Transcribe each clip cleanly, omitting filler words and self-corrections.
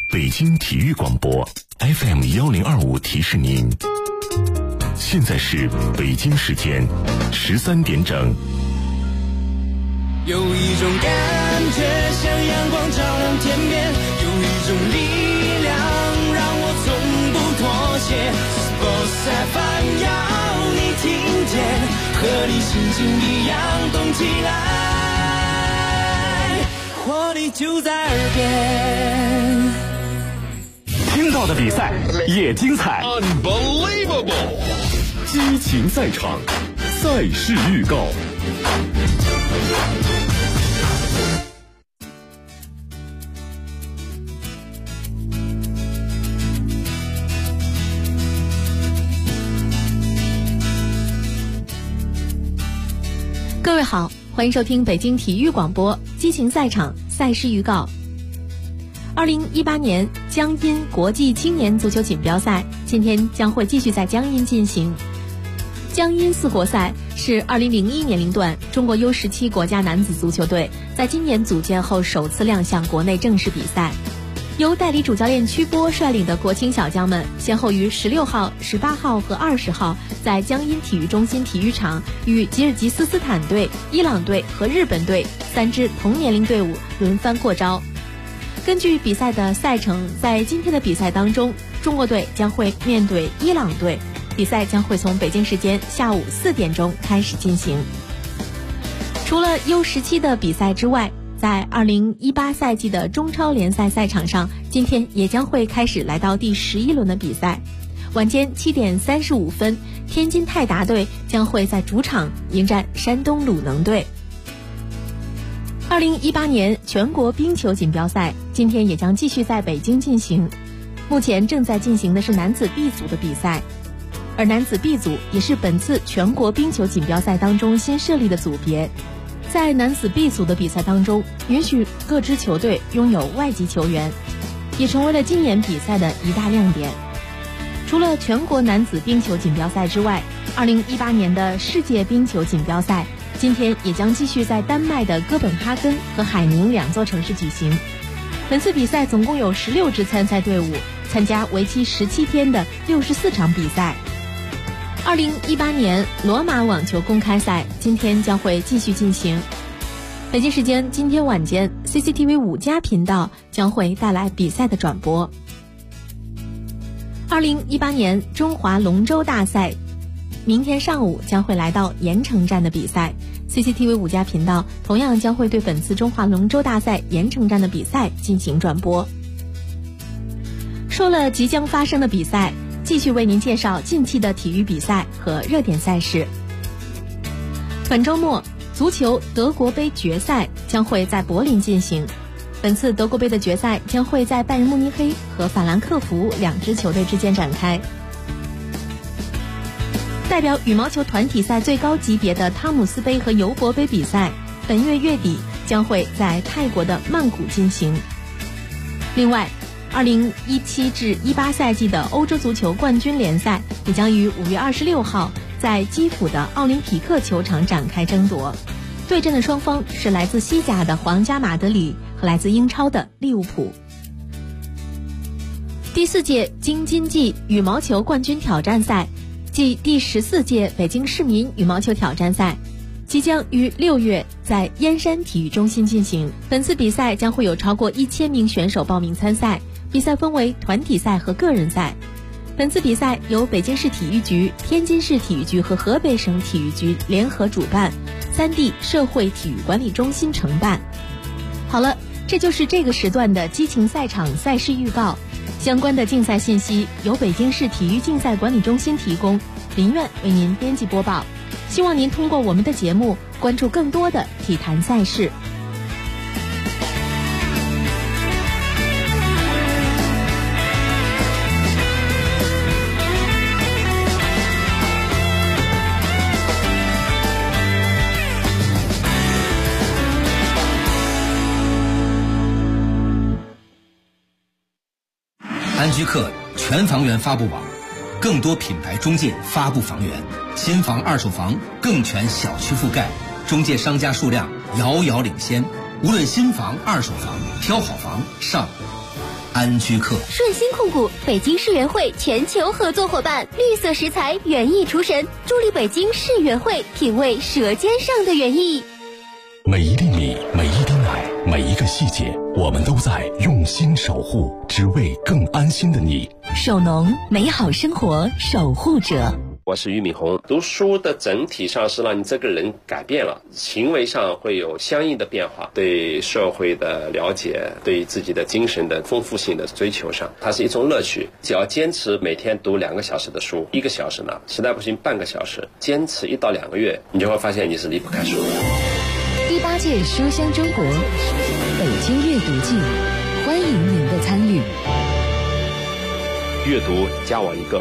北京体育广播 FM1025提示您，现在是北京时间13点整。 有一种感觉像阳光照亮天边，有一种力量让我从不妥协。Sports FM 要你听见，和你心情一样动起来，活力就在耳边。 听到的比赛也精彩 Unbelievable 激情赛场，赛事预告。 各位好，欢迎收听北京体育广播激情赛场赛事预告。2018年江阴国际青年足球锦标赛今天将会继续在江阴进行。江阴四国赛是2001年龄段中国 U17 国家男子足球队在今年组建后首次亮相国内正式比赛。由代理主教练曲波率领的国青小将们先后于16号、18号和20号在江阴体育中心体育场与吉尔吉斯斯坦队、伊朗队和日本队3支同年龄队伍轮番过招。根据比赛的赛程，在今天的比赛当中，中国队将会面对伊朗队，比赛将会从北京时间下午4点钟开始进行。除了 U17 的比赛之外，在2018赛季的中超联赛赛场上，今天也将会开始来到第11轮的比赛。晚间7点35分，天津泰达队将会在主场迎战山东鲁能队。2018年全国冰球锦标赛今天也将继续在北京进行。目前正在进行的是男子 B 组的比赛，而男子 B 组也是本次全国冰球锦标赛当中新设立的组别。在男子 B 组的比赛当中，允许各支球队拥有外籍球员，也成为了今年比赛的一大亮点。除了全国男子冰球锦标赛之外，2018年的世界冰球锦标赛今天也将继续在丹麦的哥本哈根和海宁2座城市举行。本次比赛总共有16支参赛队伍参加为期17天的64场比赛。2018年罗马网球公开赛今天将会继续进行。北京时间今天晚间 CCTV 5+频道将会带来比赛的转播。2018年中华龙舟大赛明天上午将会来到盐城站的比赛， CCTV 5+频道同样将会对本次中华龙舟大赛盐城站的比赛进行转播。说了即将发生的比赛，继续为您介绍近期的体育比赛和热点赛事。本周末，足球德国杯决赛将会在柏林进行。本次德国杯的决赛将会在拜仁慕尼黑和法兰克福2支球队之间展开。代表羽毛球团体赛最高级别的汤姆斯杯和尤伯杯比赛，本月月底将会在泰国的曼谷进行。另外，2017至18赛季的欧洲足球冠军联赛也将于5月26号在基辅的奥林匹克球场展开争夺。对阵的双方是来自西甲的皇家马德里和来自英超的利物浦。第4届京津冀羽毛球冠军挑战赛即第14届北京市民羽毛球挑战赛即将于6月在燕山体育中心进行。本次比赛将会有超过1000名选手报名参赛，比赛分为团体赛和个人赛。本次比赛由北京市体育局、天津市体育局和河北省体育局联合主办，3地社会体育管理中心承办。好了，这就是这个时段的激情赛场赛事预告。相关的竞赛信息由北京市体育竞赛管理中心提供，林苑为您编辑播报。希望您通过我们的节目关注更多的体坛赛事。 安居客全房源发布网，更多品牌中介发布房源，新房二手房更全小区覆盖，中介商家数量遥遥领先。无论新房二手房，挑好房上安居客。 顺心控股，北京世园会全球合作伙伴，绿色食材，园艺厨神，助力北京世园会品味舌尖上的园艺。 每一粒米，每一滴奶，每一个细节，我们都在用心守护，只为更安心的你。 首农，美好生活守护者。 我是俞敏洪。读书的整体上是让你这个人改变了，行为上会有相应的变化，对社会的了解，对自己的精神的丰富性的追求上，它是一种乐趣。只要坚持每天读2个小时的书，1个小时呢，实在不行半个小时，坚持1到2个月，你就会发现你是离不开书的。 第8届书香中国北京阅读季，欢迎您的参与。 阅读加我1个。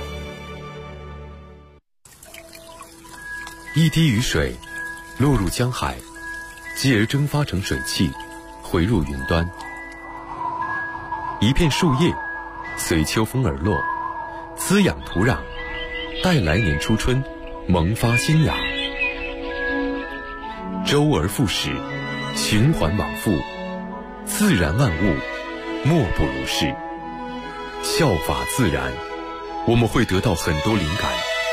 一滴雨水落入江海，继而蒸发成水汽，回入云端。一片树叶随秋风而落，滋养土壤，待来年初春萌发新芽。周而复始，循环往复，自然万物莫不如是。效法自然，我们会得到很多灵感。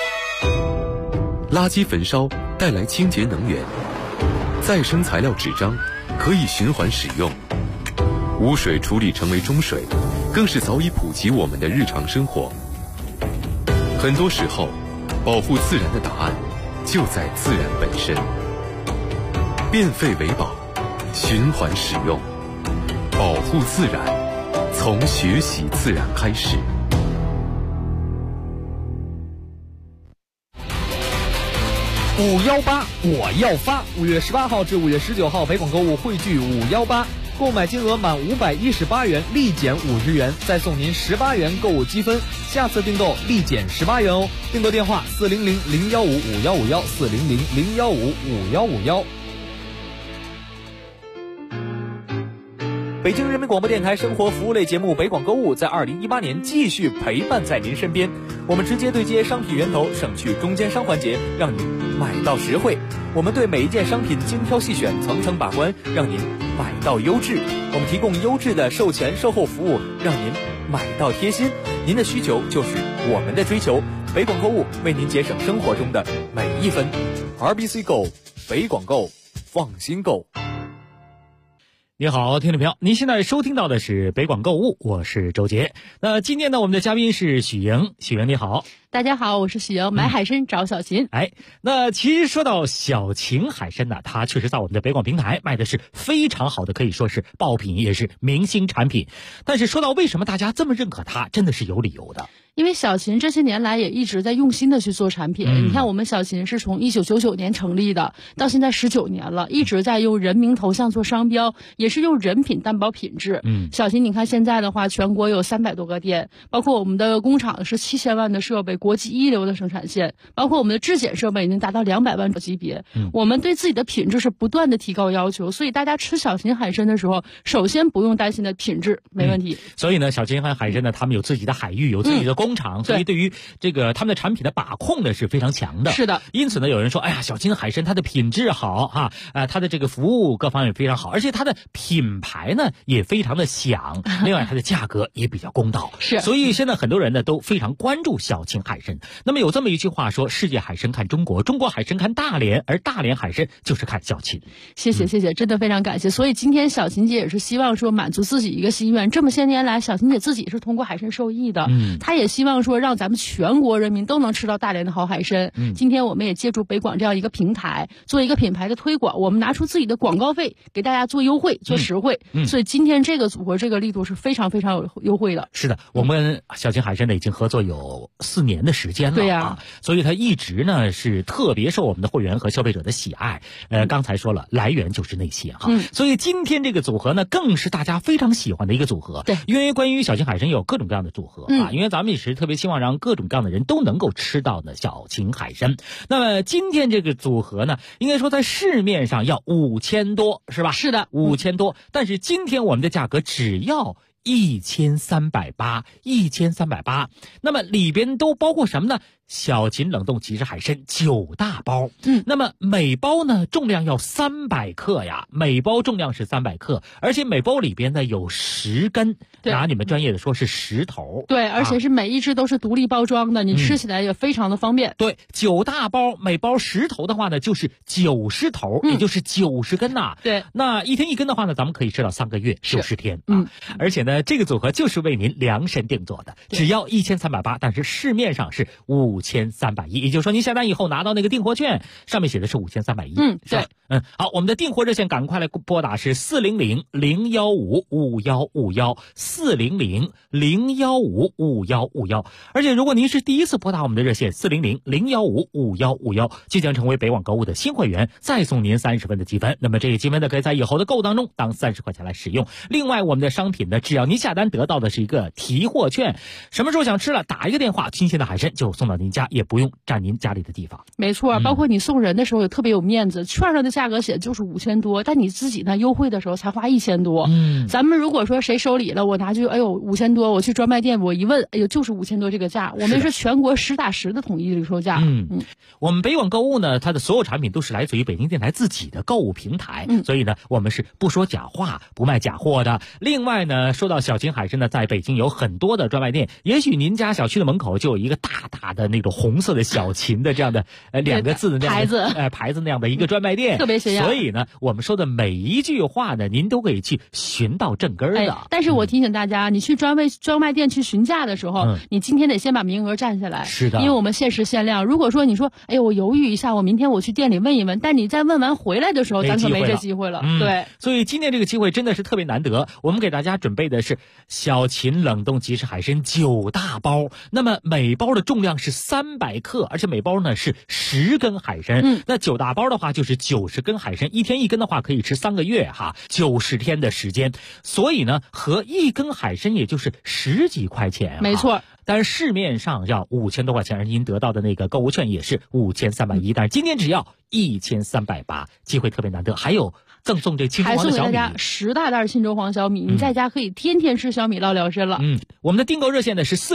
垃圾焚烧带来清洁能源，再生材料纸张可以循环使用，污水处理成为中水，更是早已普及我们的日常生活。很多时候，保护自然的答案就在自然本身。变废为宝，循环使用，保护自然，从学习自然开始。 518我要发！5月18号至5月19号，北广购物汇聚518，购买金额满518元立减50元，再送您18元购物积分，下次订购立减18元哦。订购电话400-015-5151，400-015-5151。北京人民广播电台生活服务类节目北广购物在2018年继续陪伴在您身边，我们直接对接商品源头，省去中间商环节，让您买到实惠。我们对每一件商品精挑细选，层层把关，让您买到优质。我们提供优质的售前售后服务，让您买到贴心。您的需求就是我们的追求，北广购物为您节省生活中的每一分。RBC Go， 北广购，放心购。 你好，听众朋友，您现在收听到的是北广购物，我是周杰。那今天呢，我们的嘉宾是许莹。许莹你好。 大家好，我是许莹，买海参找小秦。 那其实说到小秦海参呢，它确实在我们的北广平台卖的是非常好的，可以说是爆品，也是明星产品。但是说到为什么大家这么认可它，真的是有理由的。 因为小秦这些年来也一直在用心的去做产品。你看我们小秦是从1999年成立的，到现在19年了，一直在用人名头像做商标，也是用人品担保品质。小秦你看现在的话，全国有300多个店，包括我们的工厂是7000万的设备，国际一流的生产线，包括我们的质检设备已经达到200万级别。我们对自己的品质是不断的提高要求，所以大家吃小秦海参的时候，首先不用担心的品质没问题。 所以呢，小秦海参呢，他们有自己的海域，有自己的工厂，所以对于这个他们的产品的把控呢是非常强的。 是的， 因此呢，有人说，哎呀，小秦海参它的品质好哈，它的这个服务各方面非常好，而且它的品牌呢也非常的响，另外它的价格也比较公道。 是， 所以现在很多人呢都非常关注小秦海参。那么有这么一句话说，世界海参看中国，中国海参看大连，而大连海参就是看小秦。 谢谢，真的非常感谢。所以今天小秦姐也是希望说满足自己一个心愿，这么些年来，小秦姐自己是通过海参受益的，她也希望说让咱们全国人民都能吃到大连的好海参。今天我们也借助北广这样一个平台，做一个品牌的推广，我们拿出自己的广告费给大家做优惠，做实惠。所以今天这个组合这个力度是非常非常有优惠的。 是的，我们小秦海参呢已经合作有4年的时间了。 对呀， 所以它一直呢是特别受我们的会员和消费者的喜爱。刚才说了，来源就是那些哈。所以今天这个组合呢，更是大家非常喜欢的一个组合。 对， 因为关于小秦海参有各种各样的组合因为咱们也是特别希望让各种各样的人都能够吃到的小秦海参。那么今天这个组合呢，应该说在市面上要5000多，是吧？ 是的 ，5000多。但是今天我们的价格只要1380，1380。那么里边都包括什么呢？ 小秦冷冻即食海参9大包。那么每包呢重量要300克呀，每包重量是300克，而且每包里边呢有10根，拿你们专业的说是10头。 对，而且是每一只都是独立包装的，你吃起来也非常的方便。 对，9大包，每包10头的话呢就是90头，也就是90根呐。 对， 那1天1根的话呢，咱们可以吃到3个月，90天啊。而且呢，这个组合就是为您量身定做的，只要1380，但是市面上是5310，也就是说您下单以后拿到那个订货券，上面写的是5310。 对， 好，我们的订货热线赶快来拨打是400-015-5151，400-015-5151。而且如果您是第一次拨打我们的热线400-015-5151，即将成为北网购物的新会员，再送您30分的积分。那么这个积分呢，可以在以后的购物当中当30块钱来使用。另外，我们的商品呢，只要您下单得到的是一个提货券，什么时候想吃了，打一个电话，新鲜的海参就送到您家，也不用占您家里的地方。 没错，包括你送人的时候也特别有面子，券上的价格写就是5000多，但你自己呢优惠的时候才花1000多。咱们如果说谁收礼了，我拿去5000多，我去专卖店我一问，就是5000多这个价。我们是全国实打实的统一零售价。 我们北网购物呢，它的所有产品都是来自于北京电台自己的购物平台，所以呢，我们是不说假话，不卖假货的。另外呢，说到小秦海参呢，在北京有很多的专卖店，也许您家小区的门口就有一个大大的那种红色的小秦的这样的2个字的那样的牌子那样的一个专卖店， 特别显眼。 所以呢，我们说的每一句话呢，您都可以去寻到正根的。 但是我提醒大家，你去专卖店去询价的时候，你今天得先把名额占下来。 是的， 因为我们限时限量。如果说你说，我犹豫一下，我明天我去店里问一问，但你在问完回来的时候，咱可没这机会了。对， 所以今天这个机会真的是特别难得。我们给大家准备的是小秦冷冻即食海参9大包，那么每包的重量是300克，而且每包呢是10根海参。那9大包的话就是90根海参，1天1根的话可以吃3个月哈，90天的时间。所以呢，合1根海参也就是10几块钱。 没错。 但是市面上要5000多块钱，而您得到的那个购物券也是5310，但是今天只要1380，机会特别难得。还有赠送这青州黄的小米， 还送给大家10大袋青州黄小米，你在家可以天天吃小米捞聊参了。 我们的订购热线呢是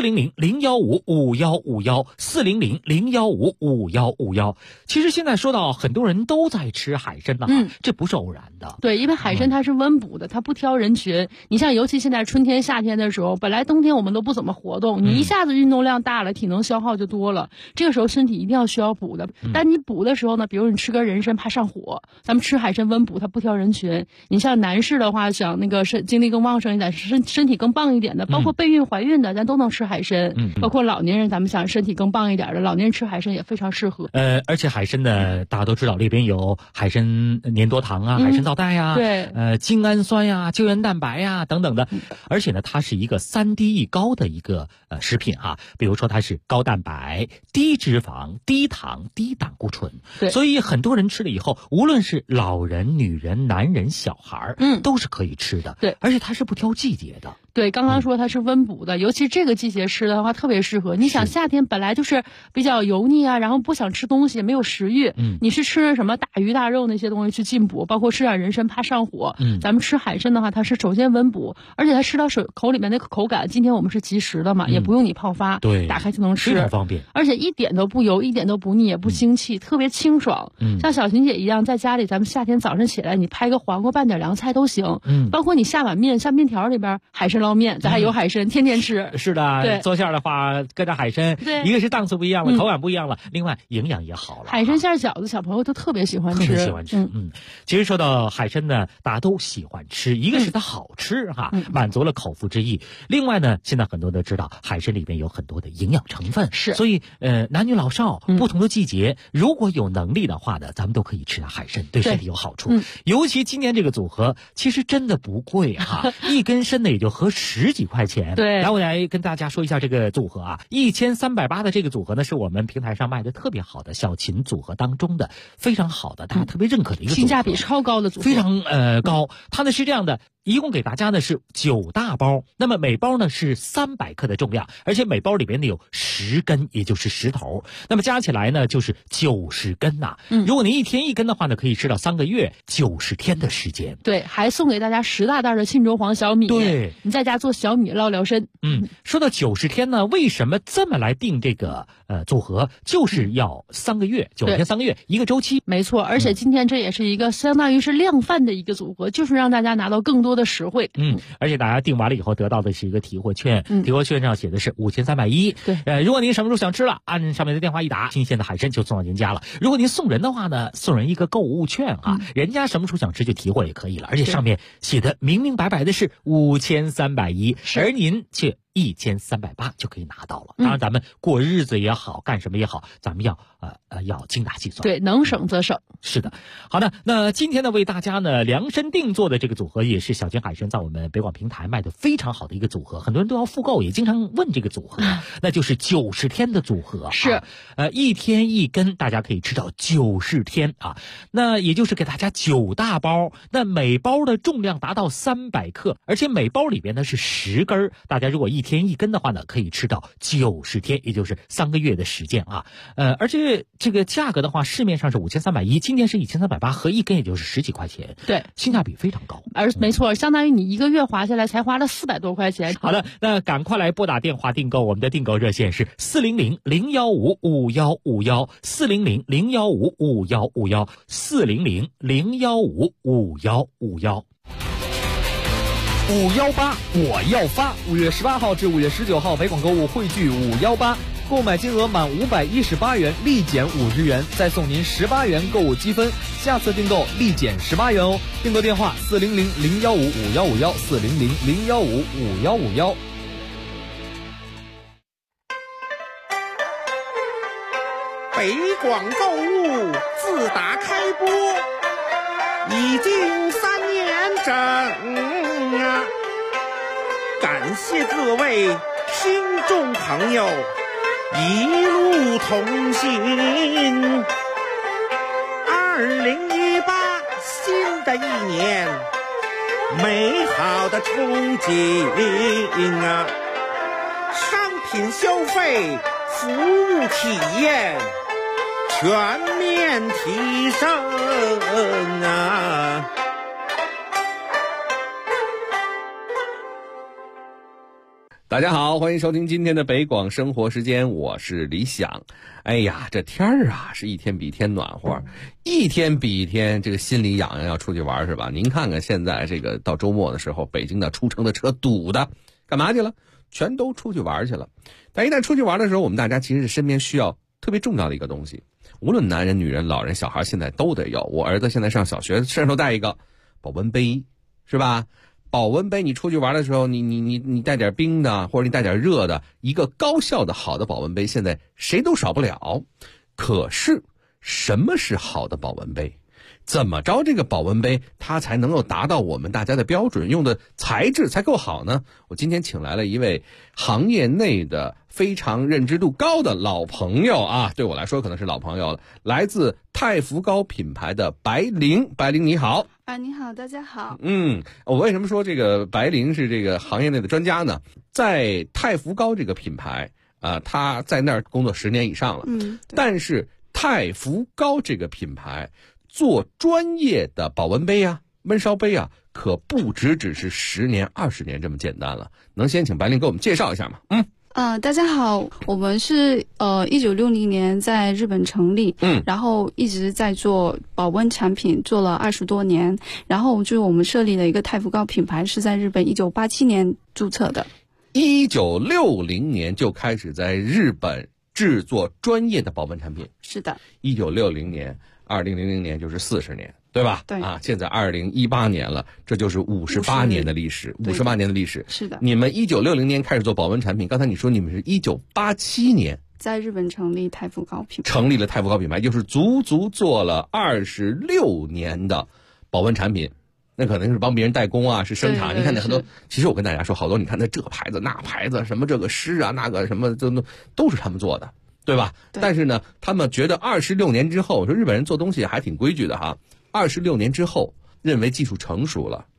400-015-5151，400-015-5151。其实现在说到很多人都在吃海参呢，这不是偶然的。 对，因为海参它是温补的，它不挑人群。你像尤其现在春天夏天的时候，本来冬天我们都不怎么活动，你一下子运动量大了，体能消耗就多了，这个时候身体一定要需要补的。但你补的时候呢，比如你吃根人参怕上火，咱们吃海参温补，它不挑人群。你像男士的话，想那个精力更旺盛一点，身体更棒一点的，包括备孕怀孕的，咱都能吃海参。包括老年人，咱们想身体更棒一点的，老年人吃海参也非常适合。 而且海参呢，大家都知道里边有海参粘多糖啊，海参皂苷呀，精氨酸呀，胶原蛋白呀等等的。而且呢，它是一个3低一高的一个食品哈，比如说它是高蛋白、低脂肪、低糖、低胆固醇。所以很多人吃了以后，无论是老人、女人、男人、小孩，都是可以吃的。 对， 而且它是不挑季节的。 对，刚刚说它是温补的，尤其这个季节吃的话特别适合。你想夏天本来就是比较油腻啊，然后不想吃东西，没有食欲，你是吃什么大鱼大肉那些东西去进补，包括吃点人参怕上火。咱们吃海参的话，它是首先温补，而且它吃到口里面那个口感，今天我们是即食的嘛，也不用你泡发， 对， 打开就能吃， 非常方便， 而且一点都不油，一点都不腻，也不腥气，特别清爽。像小琴姐一样，在家里咱们夏天早上起来，你拍个黄瓜拌点凉菜都行。包括你下碗面，下面条里边海参捞面，咱还有海参，天天吃。 是的，对，做馅的话跟着海参，一个是档次不一样了，口感不一样了，另外营养也好了。 海参馅饺子，小朋友都特别喜欢吃， 特别喜欢吃。其实说到海参呢，大家都喜欢吃，一个是它好吃哈，满足了口腹之意。另外呢，现在很多都知道海参里面有很多的营养成分，所以男女老少不同的季节，如果有能力的话呢，咱们都可以吃海参，对身体有好处。尤其今年这个组合其实真的不贵哈，一根参呢也就合10几块钱。 对， 来我来跟大家说一下这个组合啊，1380的这个组合呢，是我们平台上卖的特别好的小秦组合当中的非常好的，大家特别认可的一个组合， 性价比超高的组合， 非常高。它呢是这样的一共给大家呢是9大包，那么每包呢是300克的重量，而且每包里边呢有10根，也就是10头，那么加起来呢就是90根呐。如果您1天1根的话呢，可以吃到3个月90天的时间。 对，还送给大家10大袋的沁州黄小米。 对， 你在家做小米捞疗身。 说到90天呢，为什么这么来定这个组合？就是要3个月，9天3个月一个周期。 没错，而且今天这也是一个相当于是量贩的一个组合，就是让大家拿到更多的实惠。 而且大家订完了以后得到的是一个提货券，提货券上写的是5310。 对， 如果您什么时候想吃了，按上面的电话一打，新鲜的海参就送到您家了。如果您送人的话呢，送人一个购物券啊，人家什么时候想吃就提货也可以了，而且上面写的明明白白的是5310，而您却1380就可以拿到了。当然咱们过日子也好，干什么也好，咱们要精打细算。 对，能省则省。 是的。好的，那今天呢为大家呢量身定做的这个组合，也是小金海参在我们北广平台卖的非常好的一个组合，很多人都要复购，也经常问这个组合，那就是90天的组合。 是 1天1根，大家可以吃到90天啊。那也就是给大家9大包，那每包的重量达到300克，而且每包里边呢是10根，大家如果1天1根的话呢，可以吃到90天，也就是3个月的时间啊。而且这个价格的话，市面上是5310，今天是1380，合1根也就是10几块钱。 对， 性价比非常高。 没错，相当于你1个月花下来才花了400多块钱。 好的，那赶快来拨打电话订购，我们的订购热线是400-015-5151，400-015-5151，400-015-5151。 518我要发！5月18号至5月19号，北广购物汇聚518，购买金额满518元立减50元，再送您18元购物积分，下次订购立减18元哦。订购电话400-015-5151，400-015-5151。 北广购物自打开播已经3年整啊，感谢各位听众朋友一路同行。2018新的一年，美好的憧憬啊，商品消费，服务体验全面提升啊！ 大家好，欢迎收听今天的北广生活时间，我是李想。哎呀，这天儿啊是一天比一天暖和，一天比一天这个心里痒痒，要出去玩是吧？您看看现在这个到周末的时候，北京的出城的车堵的，干嘛去了？全都出去玩去了。但一旦出去玩的时候，我们大家其实是身边需要特别重要的一个东西，无论男人、女人、老人、小孩，现在都得有。我儿子现在上小学，身上都带一个保温杯，是吧？保温杯，你出去玩的时候，你带点冰的，或者你带点热的，一个高效的好的保温杯，现在谁都少不了。可是，什么是好的保温杯？怎么着这个保温杯它才能够达到我们大家的标准，用的材质才够好呢？我今天请来了一位行业内的非常认知度高的老朋友啊，对我来说可能是老朋友了，来自太福膏品牌的白灵。白灵你好。 你好，大家好。 我为什么说这个白灵是这个行业内的专家呢？在太福膏这个品牌他在那儿工作10年以上了。但是太福膏这个品牌做专业的保温杯啊、焖烧杯啊，可不只是10年、20年这么简单了。能先请白灵给我们介绍一下吗？ 大家好，我们是1960年在日本成立，然后一直在做保温产品，做了20多年。然后就是我们设立了一个太福膏品牌，是在日本1987年注册的。 1960年就开始在日本制作专业的保温产品。 是的。 1960年，2000年就是40年。对吧？ 对啊，现在2018年了，这就是58年的历史，58年的历史。 是的。 你们1960年开始做保温产品，刚才你说你们是1987年在日本成立太福膏品牌， 成立了太福膏品牌，就是足足做了26年的保温产品。那可能是帮别人代工啊，是生产。你看那很多，其实我跟大家说，好多你看那这个牌子那牌子，什么这个诗啊，那个什么都是他们做的，对吧？ 对。 但是呢，他们觉得26年之后，我说日本人做东西还挺规矩的哈。26年之后，认为技术成熟了，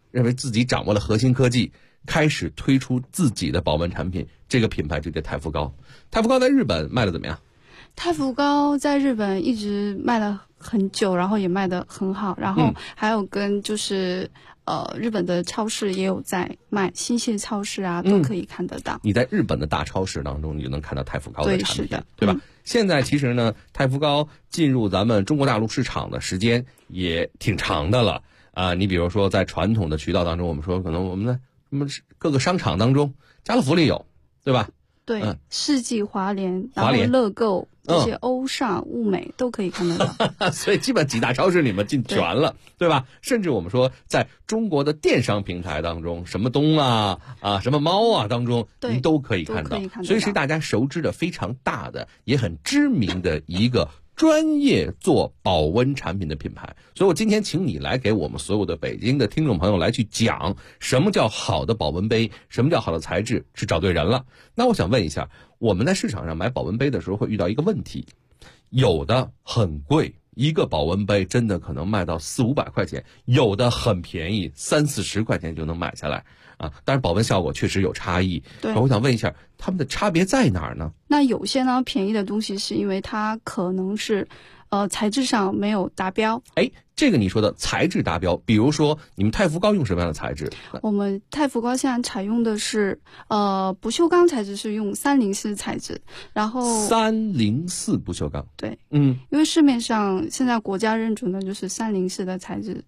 认为自己掌握了核心科技，开始推出自己的保温产品，这个品牌就叫太福高。太福高在日本卖的怎么样？ 太福高在日本一直卖了很久，然后也卖得很好，然后还有跟日本的超市也有在卖，新泻超市啊都可以看得到。 你在日本的大超市当中，你就能看到太福高的产品， 对，是的， 对吧？现在其实呢，太福高进入咱们中国大陆市场的时间也挺长的了啊。你比如说，在传统的渠道当中，我们说可能我们的各个商场当中，家乐福里有，对吧？ 对，世纪华联，然后乐购。这些欧尚、物美都可以看得到， 所以基本几大超市里面进全了，对吧？甚至我们说，在中国的电商平台当中，什么东啊、什么猫啊当中，您都可以看到。所以是大家熟知的非常大的，也很知名的一个专业做保温产品的品牌。所以我今天请你来给我们所有的北京的听众朋友来去讲什么叫好的保温杯，什么叫好的材质，是找对人了。那我想问一下，我们在市场上买保温杯的时候会遇到一个问题，有的很贵，一个保温杯真的可能卖到400-500块钱，有的很便宜，30-40块钱就能买下来啊。但是保温效果确实有差异。 对， 我想问一下，他们的差别在哪儿呢？ 那有些呢便宜的东西是因为它可能是材质上没有达标。 这个你说的材质达标，比如说你们太福高用什么样的材质？ 我们太福高现在采用的是不锈钢材质，是用304材质，然后 304不锈钢。 对，因为市面上现在国家认准的就是304的材质。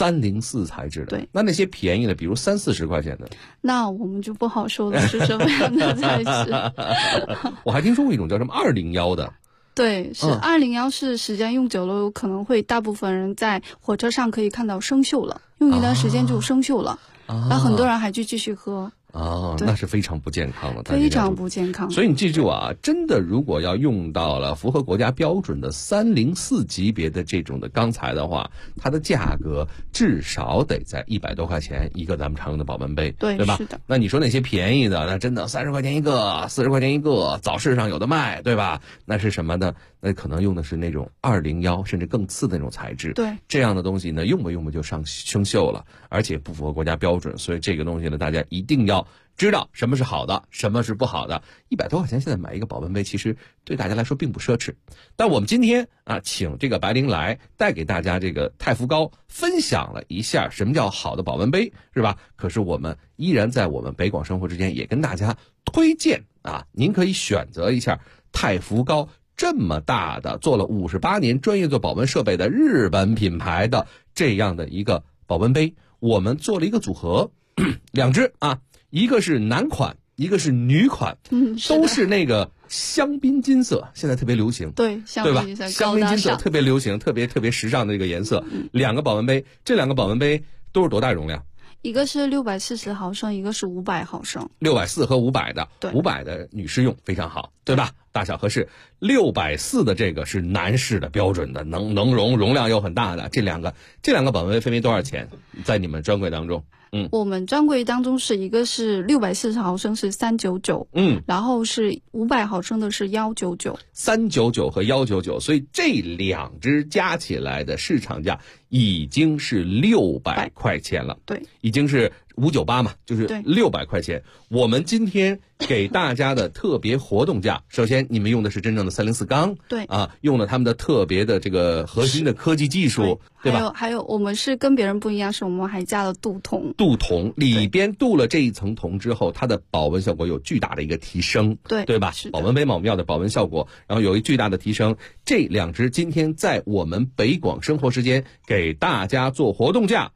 304材质的。 对， 那些便宜的，比如30-40块钱的， 那我们就不好说了是什么样的材质。 我还听说过一种叫什么201的。 对，是201，是时间用久了，有可能会大部分人在火车上可以看到生锈了，用一段时间就生锈了，然后很多人还去继续喝。 那是非常不健康的， 非常不健康。 所以你记住啊，真的如果要用到了符合国家标准的304级别的这种的钢材的话，它的价格至少得在100多块钱一个咱们常用的保温杯，对吧？ 是的。 那你说那些便宜的，那真的30块钱一个，40块钱一个，早市上有的卖，对吧？那是什么呢？那可能用的是那种201甚至更次的那种材质。 对， 这样的东西呢，用不就生锈了，而且不符合国家标准。所以这个东西呢，大家一定要知道什么是好的，什么是不好的。100多块钱现在买一个保温杯，其实对大家来说并不奢侈。但我们今天请这个白灵来带给大家这个太福高分享了一下什么叫好的保温杯，是吧？可是我们依然在我们北广生活之间也跟大家推荐您可以选择一下太福高这么大的做了58年专业做保温设备的日本品牌的这样的一个保温杯。我们做了一个组合，2只一个是男款，一个是女款，都是那个香槟金色，现在特别流行， 对吧？ 香槟金色特别流行，特别时尚的这个颜色。2个保温杯，这2个保温杯都是多大容量？ 一个是640毫升，一个是500毫升。 640和500的，对，500的女士用非常好，对吧？大小合适。640的这个是男士的标准的，能容量又很大的。这两个保温杯分别多少钱？在你们专柜当中？ 我们专柜当中是一个是640毫升是399，然后是500毫升的是199，399 和199，所以这2只加起来的市场价已经是600块钱了， 对， 已经是598嘛，就是600块钱。我们今天给大家的特别活动价，首先你们用的是真正的304钢， 对用了他们的特别的这个核心的科技技术，对吧？ 还有我们是跟别人不一样，是我们还加了镀铜， 里边镀了这一层铜之后，它的保温效果有巨大的一个提升，对吧？保温杯嘛，我们要的保温效果，然后有一巨大的提升。这2只今天在我们北广生活时间给大家做活动价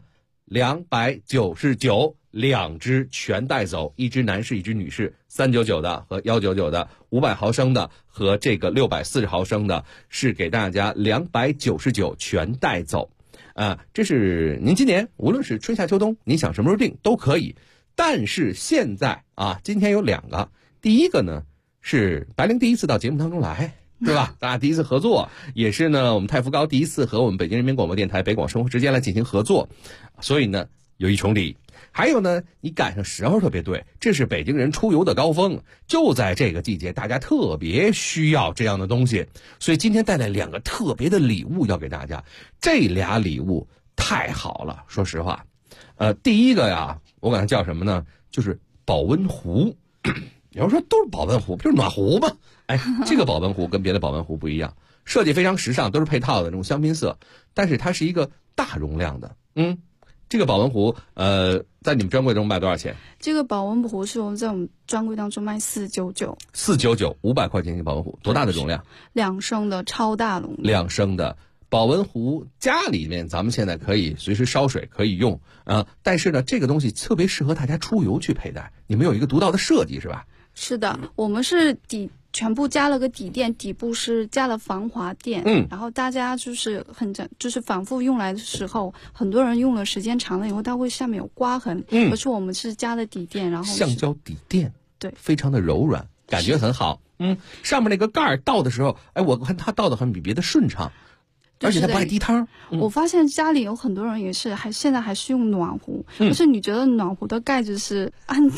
，299，2只全带走，一只男士一只女士，399的和199的，500毫升的和这个640毫升的，是给大家299全带走。这是您今年无论是春夏秋冬，您想什么时候订都可以。但是现在今天有2个，第一个呢是白灵第一次到节目当中来，对吧？大家第一次合作，也是呢我们太福高第一次和我们北京人民广播电台北广生活之间来进行合作，所以呢有一重礼。还有呢，你赶上时候特别对，这是北京人出游的高峰，就在这个季节，大家特别需要这样的东西，所以今天带来2个特别的礼物要给大家。这俩礼物太好了，说实话， 第一个呀，我管它叫什么呢？就是保温壶。有人说都是保温壶，不就是暖壶吗？哎，这个保温壶跟别的保温壶不一样，设计非常时尚，都是配套的这种香槟色，但是它是一个大容量的。这个保温壶在你们专柜中卖多少钱？这个保温壶是在我们专柜当中卖499，499，500块钱一个保温壶，多大的容量？2升的超大容量。2升的保温壶，家里面咱们现在可以随时烧水可以用但是呢，这个东西特别适合大家出游去佩戴。你们有一个独到的设计是吧？是的，我们是全部加了个底垫，底部是加了防滑垫，然后大家就是反复用来的时候，很多人用了时间长了以后，它会下面有刮痕，而且我们是加了底垫，然后橡胶底垫，对，非常的柔软，感觉很好。上面那个盖倒的时候，我看它倒的很比别的顺畅。而且它不爱滴汤。我发现家里有很多人也是现在还是用暖壶，可是你觉得暖壶的盖子是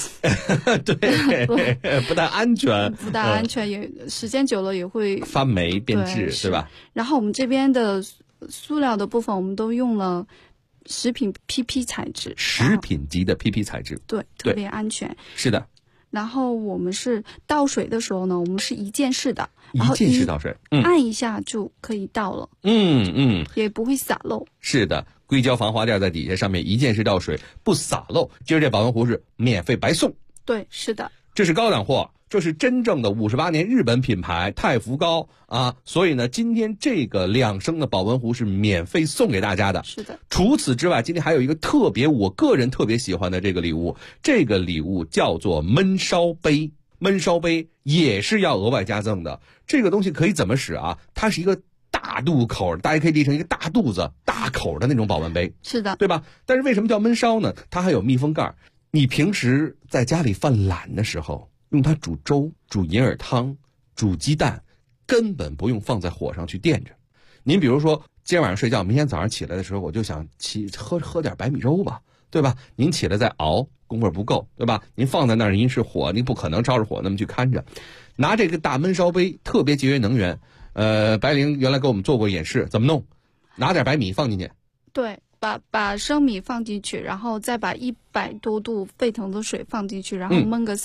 对，不太安全，不太安全，也时间久了也会发霉变质，对吧？然后我们这边的塑料的部分，我们都用了食品 PP 材质，食品级的 PP 材质，对，特别安全。是的。然后我们是倒水的时候呢，我们是一键式的，一键式倒水，按一下就可以倒了，也不会洒漏。是的，硅胶防滑垫在底下，上面一键式倒水，不洒漏。今儿这保温壶是免费白送。对，是的，这是高档货，这是真正的58年日本品牌太福高啊，所以呢，今天这个2升的保温壶是免费送给大家的。是的。除此之外，今天还有一个我个人特别喜欢的这个礼物，这个礼物叫做焖烧杯。焖烧杯也是要额外加赠的。这个东西可以怎么使啊？它是一个大肚口，大家可以理成一个大肚子、大口的那种保温杯。是的，对吧？但是为什么叫焖烧呢？它还有密封盖。你平时在家里犯懒的时候，用它煮粥、煮银耳汤、煮鸡蛋，根本不用放在火上去垫着。您比如说，今天晚上睡觉，明天早上起来的时候，我就想喝点白米粥吧，对吧？您起来再熬，功夫不够，对吧？您放在那儿，您是火，您不可能照着火那么去看着。拿这个大焖烧杯，特别节约能源。白灵原来给我们做过演示，怎么弄？拿点白米放进去，对。把生米放进去，然后再把100多度沸腾的水放进去，然后焖个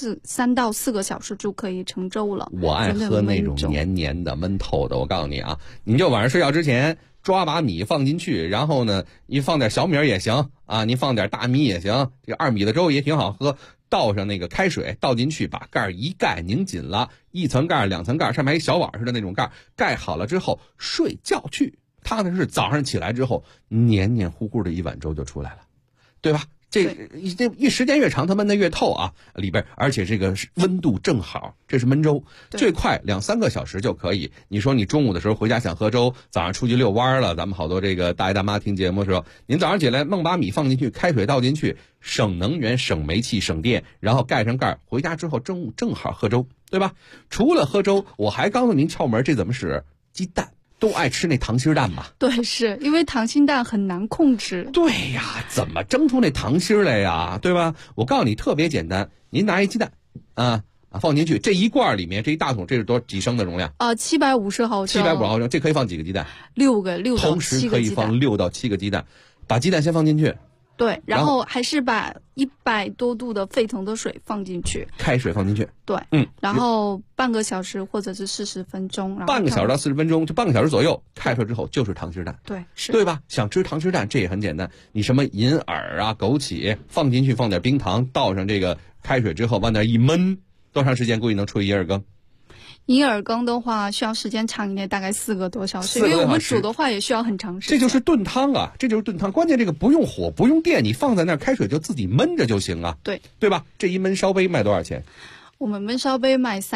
3到4个小时就可以成粥了。我爱喝那种黏黏的、焖透的。我告诉你啊，你就晚上睡觉之前抓把米放进去，然后呢，你放点小米也行啊，你放点大米也行，这个2米的粥也挺好喝。倒上那个开水，倒进去，把盖一盖，拧紧了，1层盖、2层盖，上面还一小碗似的那种盖，盖好了之后睡觉去。踏踏实实早上起来之后，黏黏糊糊的一碗粥就出来了，对吧？这时间越长，它焖得越透啊，里边而且这个温度正好，这是焖粥，最快2-3个小时就可以。你说你中午的时候回家想喝粥，早上出去遛弯了，咱们好多这个大爷大妈听节目的时候，您早上起来弄把米放进去，开水倒进去，省能源、省煤气、省电，然后盖上盖，回家之后中午正好喝粥，对吧？除了喝粥，我还告诉您窍门，这怎么使？鸡蛋。都爱吃那溏心蛋吧？对，是因为溏心蛋很难控制。对呀，怎么蒸出那溏心来呀？对吧？我告诉你，特别简单，您拿一鸡蛋，放进去，这一罐里面这一大桶，这是几升的容量？750毫升。750毫升，这可以放几个鸡蛋？6到7个。同时可以放6到7个鸡蛋，把鸡蛋先放进去。对，然后还是把100多度的沸腾的水放进去，开水放进去，对，然后半个小时或者是40分钟，半个小时到40分钟，就半个小时左右，开出来之后就是溏心蛋，对，是，对吧？想吃溏心蛋，这也很简单，你什么银耳啊、枸杞放进去，放点冰糖，倒上这个开水之后，往那一焖，多长时间估计能出一耳羹？银耳羹的话需要时间长一点，大概4个多小时，因为我们煮的话也需要很长时间。这就是炖汤啊，这就是炖汤。关键这个不用火，不用电，你放在那儿，开水就自己焖着就行啊。对，对吧？这一焖烧杯卖多少钱？我们焖烧杯卖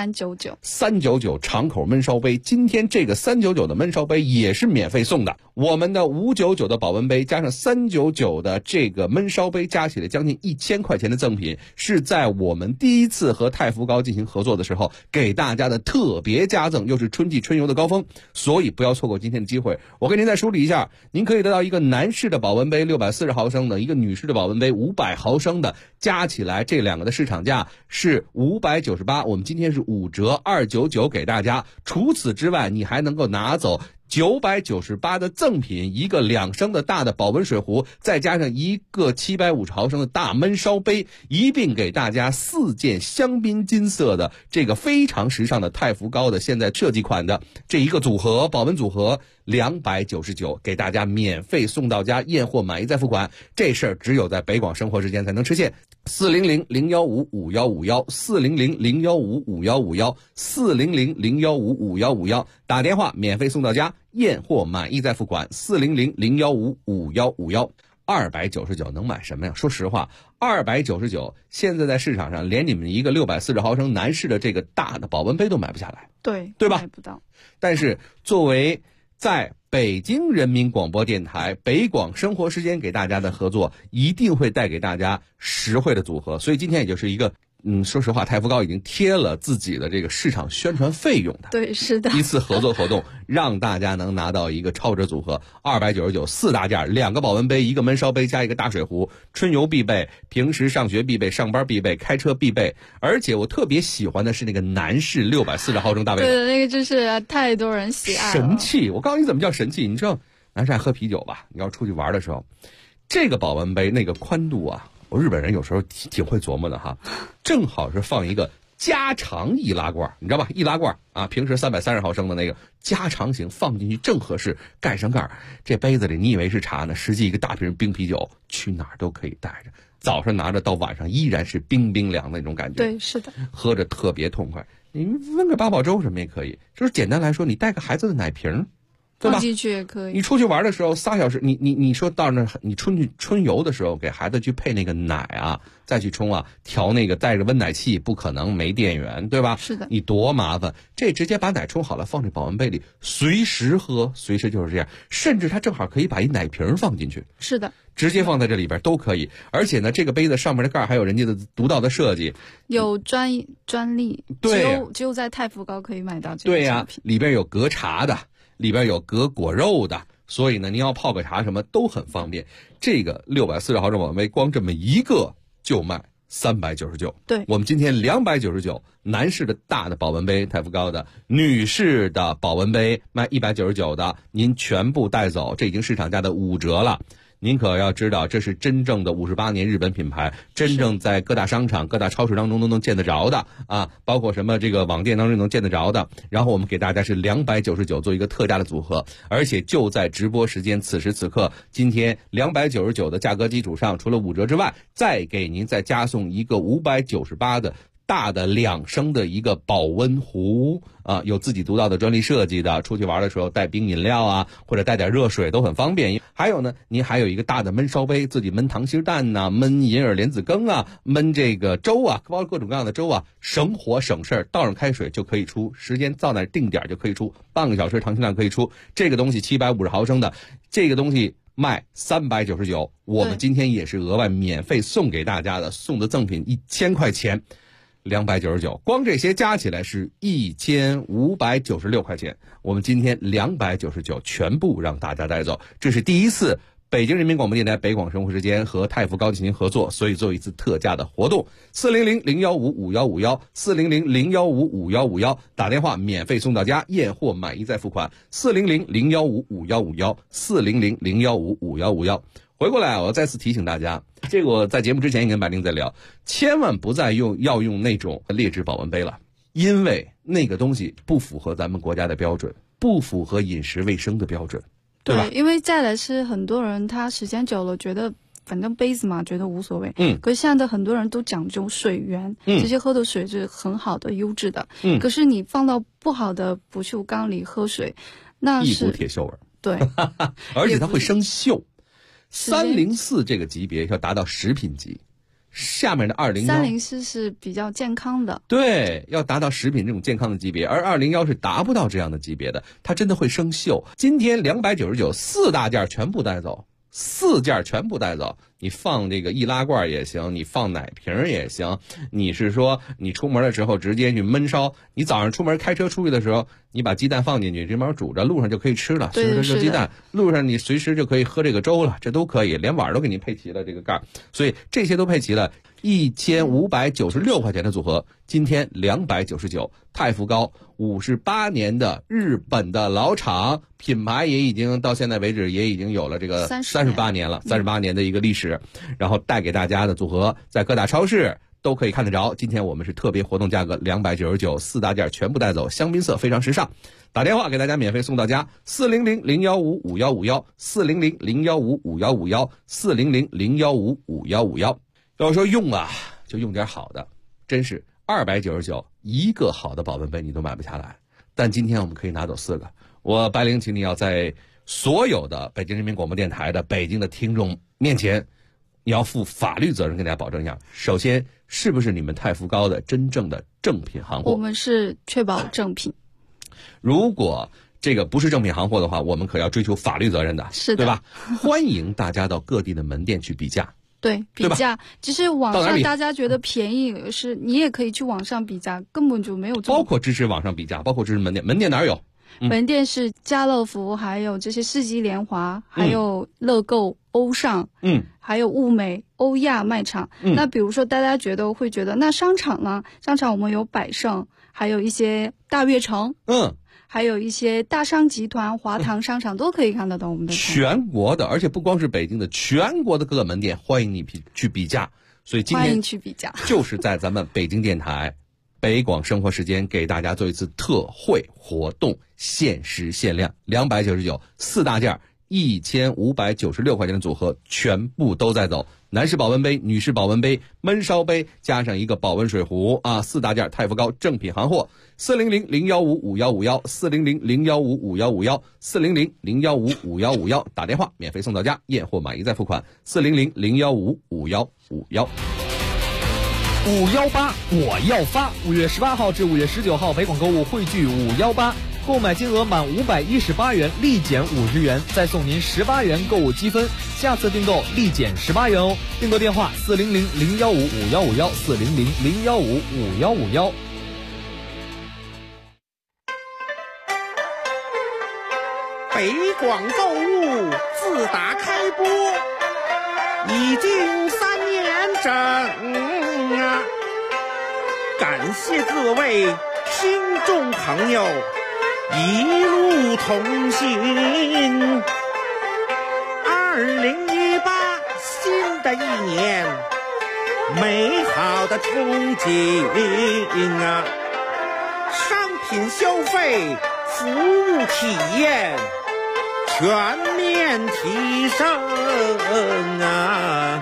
399，399长口焖烧杯。今天这个399的焖烧杯也是免费送的。我们的599的保温杯加上399的这个焖烧杯，加起来将近1000块钱的赠品，是在我们第一次和太福高进行合作的时候给大家的特别加赠，又是春季春游的高峰，所以不要错过今天的机会。我给您再梳理一下，您可以得到一个男士的保温杯640毫升的，一个女士的保温杯500毫升的，加起来这2个的市场价是598，我们今天是5折299给大家。除此之外，你还能够拿走 998的赠品，一个2升的大的保温水壶，再加上一个750毫升的大焖烧杯，一并给大家4件香槟金色的这个非常时尚的太福高的现在设计款的这一个组合，保温组合299，给大家免费送到家，验货满意再付款。这事儿只有在北广生活时间才能实现。400-015-5151，400-015-5151，400-015-5151，打电话免费送到家，验货满意再付款。400-015-5151，299能买什么呀？说实话，299现在在市场上连你们一个640毫升男士的这个大的保温杯都买不下来，对吧？ 买不到。 但是作为在北京人民广播电台北广生活时间给大家的合作，一定会带给大家实惠的组合。所以今天也就是一个说实话，太福高已经贴了自己的这个市场宣传费用的， 对，是的， 一次合作活动，让大家能拿到一个超值组合，299 4大件，2个保温杯，一个焖烧杯加一个大水壶，春游必备，平时上学必备，上班必备，开车必备。而且我特别喜欢的是那个男士640毫升大杯， 对的，那个就是太多人喜爱了， 神器。我告诉你怎么叫神器，你知道男士爱喝啤酒吧？你要出去玩的时候，这个保温杯那个宽度啊，我日本人有时候挺会琢磨的哈，正好是放一个加长易拉罐，你知道吧？易拉罐啊，平时330毫升的那个加长型放进去正合适，盖上盖儿。这杯子里你以为是茶呢，实际一个大瓶冰啤酒，去哪儿都可以带着，早上拿着到晚上依然是冰冰凉的那种感觉。 对，是的， 喝着特别痛快。你温个八宝粥什么也可以，就是简单来说，你带个孩子的奶瓶，对吧？ 放进去也可以。 你出去玩的时候3小时，你说到那你春游的时候给孩子去配那个奶啊，再去冲啊，调那个带着温奶器，不可能没电源，对吧？ 是的。 你多麻烦，这直接把奶冲好了放这保温杯里，随时喝，随时就是这样。甚至它正好可以把一奶瓶放进去。 是的。 直接放在这里边都可以。而且呢，这个杯子上面的盖还有人家的独到的设计， 有专利， 对， 只有在太福高可以买到这个对呀，里边有隔茶的，里边有隔果肉的，所以呢，您要泡个茶什么都很方便。这个640毫升保温杯，光这么一个就卖399。 对， 我们今天299，男士的大的保温杯太福高的，女士的保温杯卖199的，您全部带走，这已经市场价的5折了。您可要知道，这是真正的58年日本品牌，真正在各大商场、各大超市当中都能见得着的啊，包括什么这个网店当中能见得着的。然后我们给大家是299做一个特价的组合，而且就在直播时间，此时此刻，今天299的价格基础上，除了5折之外，再给您再加送一个598的大的2升的一个保温壶啊，有自己独到的专利设计的，出去玩的时候带冰饮料啊，或者带点热水都很方便。还有呢，您还有一个大的焖烧杯，自己焖溏心蛋呐，焖银耳莲子羹啊，焖这个粥啊，包括各种各样的粥啊，省火省事儿，倒上开水就可以出，时间到那定点就可以出，半个小时溏心蛋可以出。这个东西750毫升的，这个东西卖399，我们今天也是额外免费送给大家的，送的赠品1000块钱。299，光这些加起来是1596块钱。我们今天299全部让大家带走，这是第一次北京人民广播电台北广生活时间和太福高进行合作，所以做一次特价的活动。400-015-5151，400-015-5151，打电话免费送到家，验货满意再付款。400-015-5151，400-015-5151。回过来，我要再次提醒大家，这个我在节目之前也跟白玲在聊，千万不再要用那种劣质保温杯了，因为那个东西不符合咱们国家的标准，不符合饮食卫生的标准，对吧？ 因为再来是很多人他时间久了觉得反正杯子嘛，觉得无所谓。可是现在的很多人都讲究水源，直接喝的水是很好的、优质的。可是你放到不好的不锈钢里喝水，那是一股铁锈味。 对， 而且它会生锈。304这个级别要达到食品级，下面的201，304 是比较健康的， 对，要达到食品这种健康的级别，而201是达不到这样的级别的，它真的会生锈。今天299 4大件全部带走，4件全部带走。你放这个易拉罐也行，你放奶瓶也行，你是说你出门的时候直接去焖烧，你早上出门开车出去的时候，你把鸡蛋放进去，这边煮着，路上就可以吃了，随时热鸡蛋，路上你随时就可以喝这个粥了，这都可以，连碗都给你配齐了这个盖，所以这些都配齐了。 1596块钱的组合，今天299。太福糕58年的日本的老厂，品牌也已经到现在为止也已经有了这个38年了，38年的一个历史。然后带给大家的组合，在各大超市都可以看得着。今天我们是特别活动价格299，4大件全部带走，香槟色非常时尚。打电话给大家免费送到家，400-015-5151，400-015-5151，400-015-5151。要说用啊，就用点好的，真是299一个好的保温杯你都买不下来。但今天我们可以拿走4个。我白灵请你要在所有的北京人民广播电台的北京的听众面前，你要负法律责任，跟大家保证一下。首先，是不是你们太福糕的真正的正品行货？ 我们是确保正品。 如果这个不是正品行货的话，我们可要追求法律责任的， 是的， 对吧？欢迎大家到各地的门店去比价。 对，比价，其实网到哪里上大家觉得便宜，是你也可以去网上比价，根本就没有这么。 包括支持网上比价，包括支持门店。门店哪儿有？ 门店是家乐福，还有这些世纪联华，还有乐购、欧尚，还有物美、欧亚卖场。那比如说大家会觉得那商场呢？商场我们有百盛，还有一些大悦城，还有一些大商集团、华堂商场都可以看得到我们的全国的，而且不光是北京的，全国的各个门店欢迎你去比价。所以今天欢迎去比价， 就是在咱们北京电台北广生活时间给大家做一次特惠活动，限时限量299，4大件，1596块钱的组合全部都在走。男士保温杯、女士保温杯、焖烧杯，加上一个保温水壶啊，4大件太福糕正品行货，400-015-5151，400-015-5151，400-015-5151，打电话免费送到家，验货满意再付款，400-015-5151。 518我要发！5月18号至5月19号，北广购物汇聚518，购买金额满518元立减50元，再送您18元购物积分，下次订购立减18元哦。订购电话400-015-5151，400-015-5151。 北广购物自打开播已经3年整啊！感谢各位听众朋友一路同行。2018新的一年，美好的憧憬啊！商品消费、服务体验全面提升啊！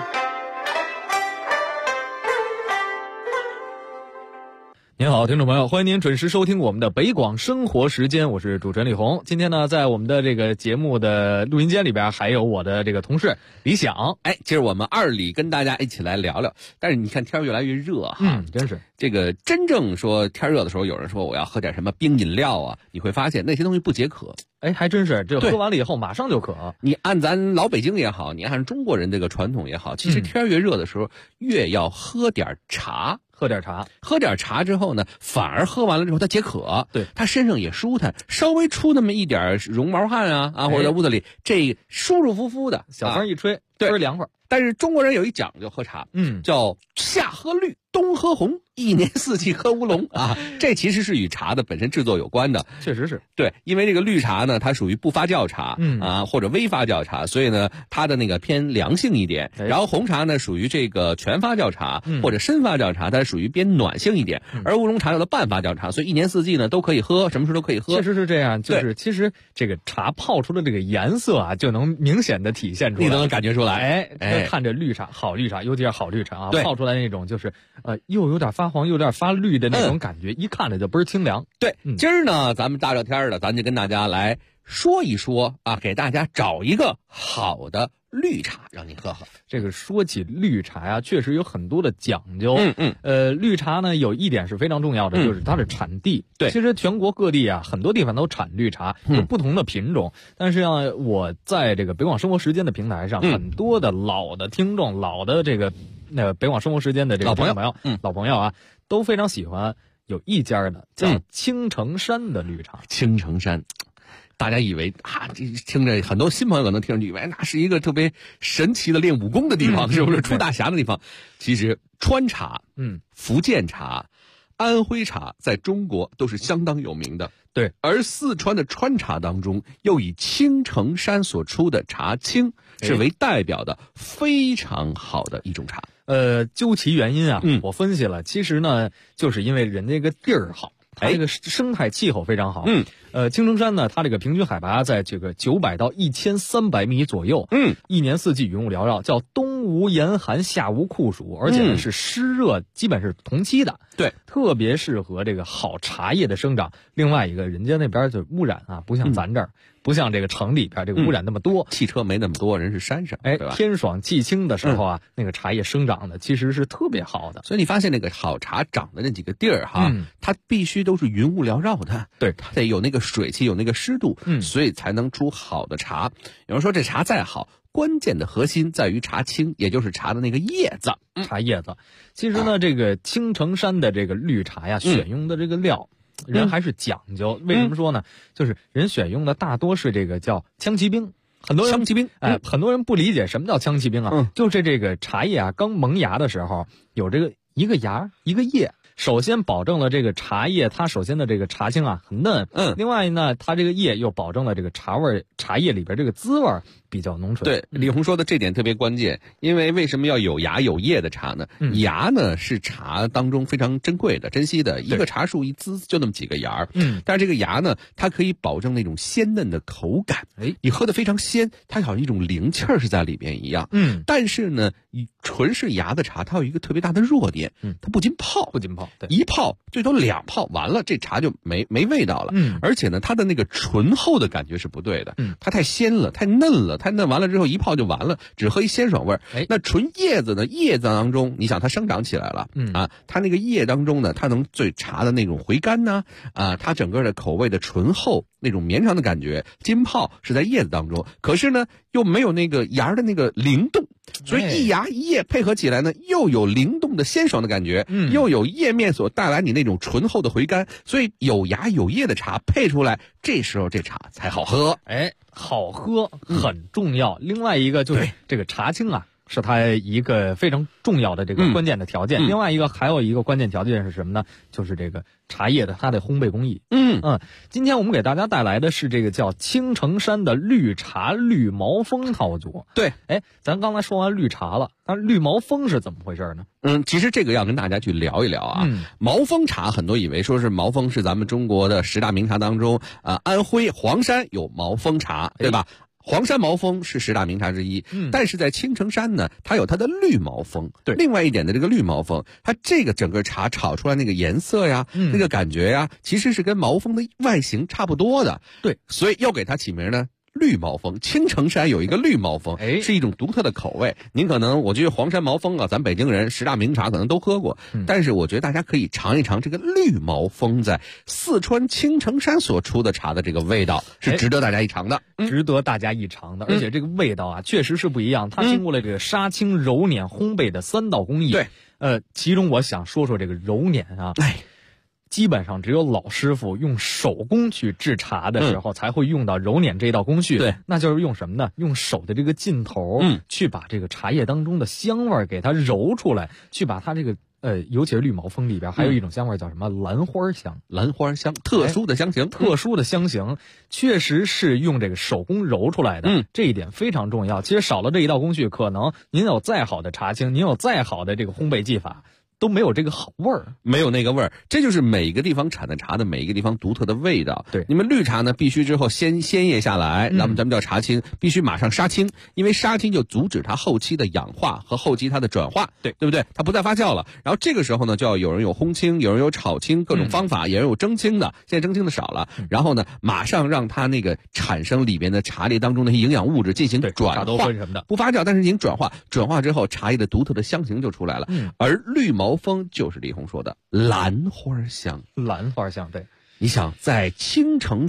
您好，听众朋友，欢迎您准时收听我们的北广生活时间，我是主持人李红。今天呢，在我们的这个节目的录音间里边，还有我的这个同事李想。 今儿我们二里跟大家一起来聊聊。但是你看天越来越热哈， 真是这个真正说天热的时候，有人说我要喝点什么冰饮料啊，你会发现那些东西不解渴。 还真是，这喝完了以后马上就渴。 你按咱老北京也好，你按中国人这个传统也好，其实天越热的时候，越要喝点茶。 喝点茶之后呢，反而喝完了之后他解渴， 对， 他身上也舒坦，稍微出那么一点绒毛汗啊，或者在屋子里这舒舒服服的， 小风一吹， 对， 倍凉快。 但是中国人有一讲究喝茶，叫夏喝绿，冬喝红，一年四季喝乌龙啊。这其实是与茶的本身制作有关的， 确实是对，因为这个绿茶呢，它属于不发酵茶，或者微发酵茶，所以呢，它的那个偏凉性一点。然后红茶呢，属于这个全发酵茶或者深发酵茶，它属于偏暖性一点。而乌龙茶有了半发酵茶，所以一年四季呢都可以喝，什么时候都可以喝。 确实是这样，就是其实这个茶泡出的这个颜色啊，就能明显的体现出来， 你都能感觉出来。 看着绿茶，好绿茶，尤其是好绿茶啊， 对， 泡出来那种就是又有点发黄，又有点发绿的那种感觉，一看着就倍儿清凉。 对，今儿呢，咱们大热天的，咱就跟大家来说一说啊，给大家找一个好的绿茶让你喝喝。 这个说起绿茶呀，确实有很多的讲究。绿茶呢有一点是非常重要的，就是它的产地。 对， 其实全国各地啊，很多地方都产绿茶，有不同的品种。但是呢，我在这个北广生活时间的平台上，很多的老的听众，老的这个北广生活时间的这个老朋友啊，都非常喜欢有一家的叫青城山的绿茶。 青城山。 大家以为这听着很多新朋友可能听着以为那是一个特别神奇的练武功的地方，是不是出大侠的地方？其实川茶、福建茶、安徽茶在中国都是相当有名的。 对， 而四川的川茶当中，又以青城山所出的茶青是为代表的非常好的一种茶。 究其原因啊，我分析了，其实呢，就是因为人这个地儿好，它这个生态气候非常好。青城山呢，它这个平均海拔在这个900到1300米左右。一年四季云雾缭绕，叫冬无严寒，夏无酷暑，而且呢是湿热基本是同期的。 对， 特别适合这个好茶叶的生长。另外一个，人家那边就污染啊，不像咱这儿，不像这个城里边这个污染那么多， 汽车没那么多，人是山上，对吧？ 天爽气清的时候啊，那个茶叶生长的其实是特别好的。 所以你发现那个好茶长的那几个地儿哈，它必须都是云雾缭绕的， 对， 它得有那个水汽，有那个湿度，所以才能出好的茶。有人说这茶再好，关键的核心在于茶青，也就是茶的那个叶子。 茶叶子，其实呢，这个青城山的这个绿茶呀，选用的这个料，人还是讲究。为什么说呢？就是人选用的大多是这个叫枪骑兵。很多人枪骑兵， 很多人不理解什么叫枪骑兵啊，就是这个茶叶啊刚萌芽的时候，有这个一个芽一个叶。首先保证了这个茶叶，它首先的这个茶青啊很嫩，另外呢，它这个叶又保证了这个茶叶里边这个滋味比较浓醇。 对，李红说的这点特别关键，因为为什么要有芽有叶的茶呢？芽呢是茶当中非常珍贵的、珍惜的，一个茶树一滋就那么几个芽儿，但是这个芽呢，它可以保证那种鲜嫩的口感，你喝的非常鲜，它好像一种灵气儿是在里边一样。但是呢，纯是芽的茶，它有一个特别大的弱点，它不禁泡，一泡最多2泡，完了这茶就没味道了。而且呢，它的那个醇厚的感觉是不对的，它太鲜了，太嫩了，太嫩完了之后一泡就完了，只喝一鲜爽味儿。那纯叶子呢，叶子当中，你想它生长起来了，它那个叶当中呢，它能对茶的那种回甘呢，它整个的口味的醇厚，那种绵长的感觉，浸泡是在叶子当中，可是呢又没有那个芽的那个灵动。所以一芽一叶配合起来呢，又有灵动的鲜爽的感觉，又有叶面所带来你那种醇厚的回甘，所以有芽有叶的茶配出来，这时候这茶才好喝。 好喝很重要。另外一个就是这个茶青啊，是它一个非常重要的这个关键的条件。另外一个还有一个关键条件是什么呢？就是这个茶叶的它的烘焙工艺。今天我们给大家带来的是这个叫青城山的绿茶绿毛峰套组。 对， 咱刚才说完绿茶了，那绿毛峰是怎么回事呢？ 其实这个要跟大家去聊一聊啊。毛峰茶很多以为说是毛峰是咱们中国的10大名茶当中，安徽黄山有毛峰茶，对吧？黄山毛峰是10大名茶之一，但是在青城山呢，它有它的绿毛峰。对，另外一点的这个绿毛峰，它这个整个茶炒出来那个颜色呀，那个感觉呀，其实是跟毛峰的外形差不多的。 对， 所以要给它起名呢。绿毛峰，青城山有一个绿毛峰，是一种独特的口味。您可能，我觉得黄山毛峰啊，咱北京人10大名茶可能都喝过，但是我觉得大家可以尝一尝这个绿毛峰在四川青城山所出的茶的这个味道，是值得大家一尝的， 值得大家一尝的。而且这个味道啊，确实是不一样。它经过了这个杀青、揉捻、烘焙的3道工艺。 对， 其中我想说说这个揉捻啊。基本上只有老师傅用手工去制茶的时候，才会用到揉捻这道工序。 对， 那就是用什么呢？用手的这个劲头，去把这个茶叶当中的香味给它揉出来，去把它这个尤其是绿毛峰里边还有一种香味叫什么兰花香。 兰花香，特殊的香型， 特殊的香型，确实是用这个手工揉出来的。这一点非常重要。其实少了这一道工序，可能您有再好的茶青，您有再好的这个烘焙技法，都没有这个好味儿， 没有那个味儿。这就是每一个地方产的茶的每一个地方独特的味道。 对， 你们绿茶呢，必须之后鲜叶下来，咱们叫茶青，必须马上杀青，因为杀青就阻止它后期的氧化和后期它的转化，对不对？它不再发酵了。然后这个时候呢，就要有人有烘青，有人有炒青，各种方法，也有人有蒸青的，现在蒸青的少了。然后呢，马上让它那个产生里边的茶叶当中的营养物质进行转化， 什么的， 不发酵，但是进行转化，转化之后茶叶的独特的香型就出来了。而绿毛峰就是李红说的兰花香， 兰花香。对， 你想在青城山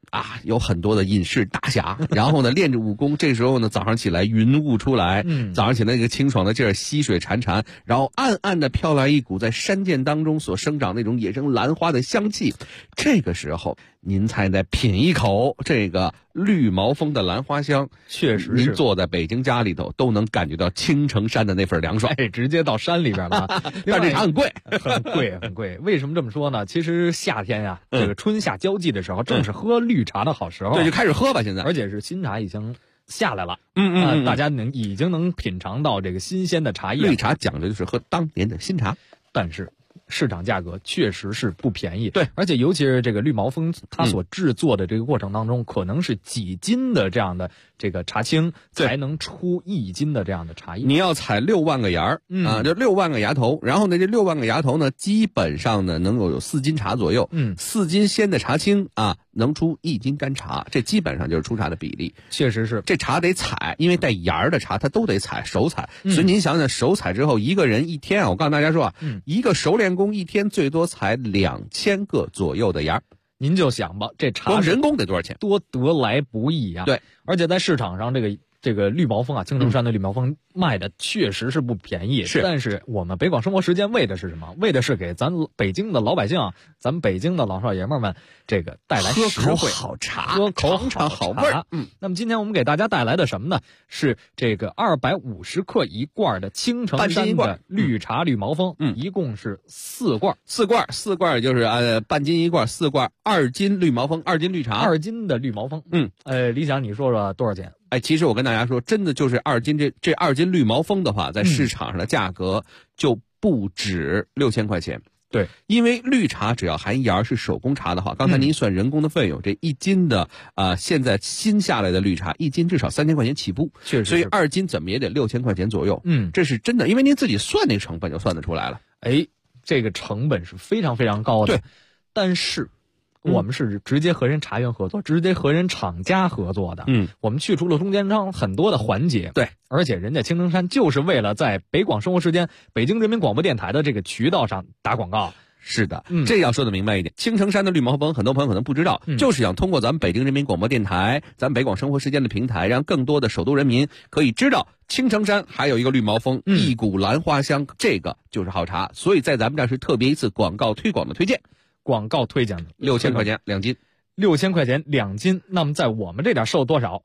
啊，有很多的隐士大侠，然后呢练着武功，这时候呢早上起来云雾出来，早上起来那个清爽的劲儿，溪水潺潺，然后暗暗的飘来一股在山涧当中所生长那种野生兰花的香气，这个时候您才得品一口这个绿毛峰的兰花香， 确实是您坐在北京家里头都能感觉到青城山的那份凉爽， 直接到山里边了。 但这茶很贵， 很贵，很贵。为什么这么说呢？其实夏天呀，这个春夏交际的时候，正是喝绿茶的好时候。 对，就开始喝吧，现在， 而且是新茶已经下来了，大家已经能品尝到这个新鲜的茶叶。 绿茶讲的就是喝当年的新茶， 但是市场价格确实是不便宜。 对， 而且尤其是这个绿毛峰，它所制作的这个过程当中，可能是几斤的这样的这个茶青才能出1斤的这样的茶叶。 你要采6万个芽儿啊，这6万个芽头，然后呢，这6万个芽头呢，基本上呢能够有4斤茶左右，4斤鲜的茶青啊，能出1斤干茶，这基本上就是出茶的比例。 确实是， 这茶得采，因为带芽儿的茶它都得采，手采。所以您想想，手采之后，一个人一天啊，我告诉大家说啊，一个熟练工一天最多采2000个左右的芽。 您就想吧，这茶光人工得多少钱？ 多得来不易呀。 对， 而且在市场上这个绿毛峰啊，青城山的绿毛峰卖的确实是不便宜。 是， 但是我们北广生活时间为的是什么？为的是给咱北京的老百姓，咱们北京的老少爷们们这个带来实惠好茶， 喝口好味儿。 那么今天我们给大家带来的什么呢？是这个250克一罐的青城山的绿茶绿毛峰，一共是4罐 ，4罐就是半斤一罐，4罐2斤绿毛峰，2斤绿茶 ，2斤的绿毛峰。理想你说说多少钱？ 其实我跟大家说，真的就是2斤这2斤绿毛峰的话，在市场上的价格就不止6000块钱。 对， 因为绿茶只要含芽是手工茶的话，刚才您算人工的费用，这1斤的现在新下来的绿茶1斤至少3000块钱起步， 确实， 所以2斤怎么也得6000块钱左右。这是真的，因为您自己算那个成本就算得出来了。 这个成本是非常非常高的。 对， 但是我们是直接和人茶园合作，直接和人厂家合作的。我们去除了中间商很多的环节。 对， 而且人家青城山就是为了在北广生活时间、北京人民广播电台的这个渠道上打广告。 是的，这要说的明白一点。青城山的绿毛峰，很多朋友可能不知道，就是想通过咱们北京人民广播电台、咱们北广生活时间的平台，让更多的首都人民可以知道青城山还有一个绿毛峰，一股兰花香，这个就是好茶。所以在咱们这儿是特别一次广告推广的推荐。 广告推荐的 6000块钱2斤 ，6000块钱2斤。那么在我们这点售多少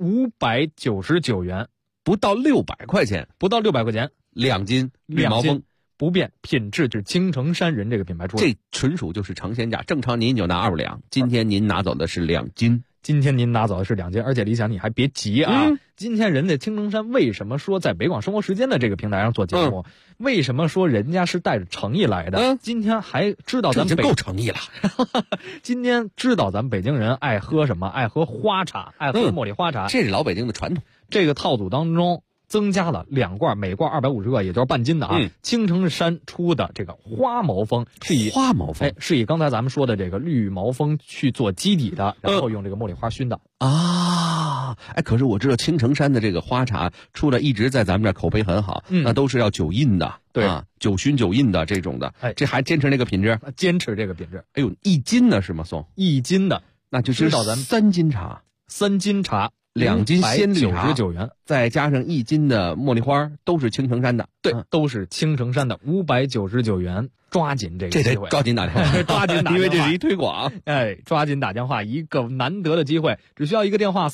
？599元， 不到600块钱， 不到600块钱 2斤绿毛峰， 不变品质，是青城山人这个品牌出的， 这纯属就是成仙价。正常您就拿2两，今天您拿走的是2斤。 今天您拿走的是2斤，而且理想你还别急啊！今天人家青城山为什么说在北广生活时间的这个平台上做节目？为什么说人家是带着诚意来的？今天还知道咱们够诚意了。 今天知道咱们北京人爱喝什么？爱喝花茶，爱喝茉莉花茶， 这是老北京的传统。 这个套组当中增加了2罐，每罐250克，也就是半斤的啊。青城山出的这个花毛峰是以花毛峰， 是以刚才咱们说的这个绿毛峰去做基底的，然后用这个茉莉花熏的啊。可是我知道青城山的这个花茶出的一直在咱们这儿口碑很好，那都是要酒印的， 对酒熏酒印的这种的。这还坚持那个品质？ 坚持这个品质。 1斤的是吗？送 1斤的， 那就知道咱们3斤茶 ，3斤茶。 2斤鲜绿茶 99元， 再加上1斤的茉莉花，都是青城山的。 对，都是青城山的，599元。抓紧这个机会， 抓紧打电话， 抓紧打电话， 因为这是一推广。 抓紧打电话，一个难得的机会，只需要一个电话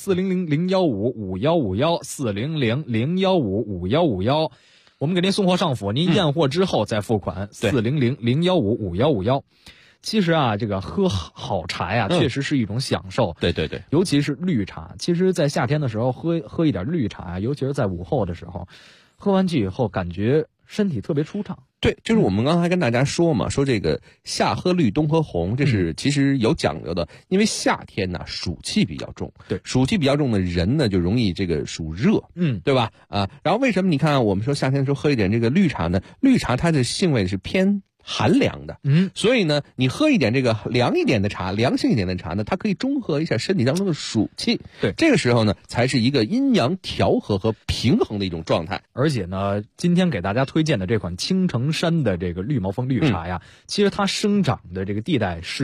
：400-015-5151，400-015-5151。我们给您送货上府，您验货之后再付款。400-015-5151。其实啊，这个喝好茶呀，确实是一种享受。 对对对， 尤其是绿茶。其实，在夏天的时候喝一点绿茶，尤其是在午后的时候，喝完去以后感觉身体特别舒畅。 对，就是我们刚才跟大家说嘛，说这个夏喝绿，冬喝红，这是其实有讲究的。因为夏天呢，暑气比较重， 对， 暑气比较重的人呢，就容易这个属热，对吧？然后为什么你看我们说夏天的时候喝一点这个绿茶呢？绿茶它的性味是偏寒凉的，所以呢，你喝一点这个凉一点的茶，凉性一点的茶呢，它可以中和一下身体当中的暑气。 对， 这个时候呢，才是一个阴阳调和和平衡的一种状态。 而且呢，今天给大家推荐的这款青城山的这个绿毛峰绿茶呀，其实它生长的这个地带是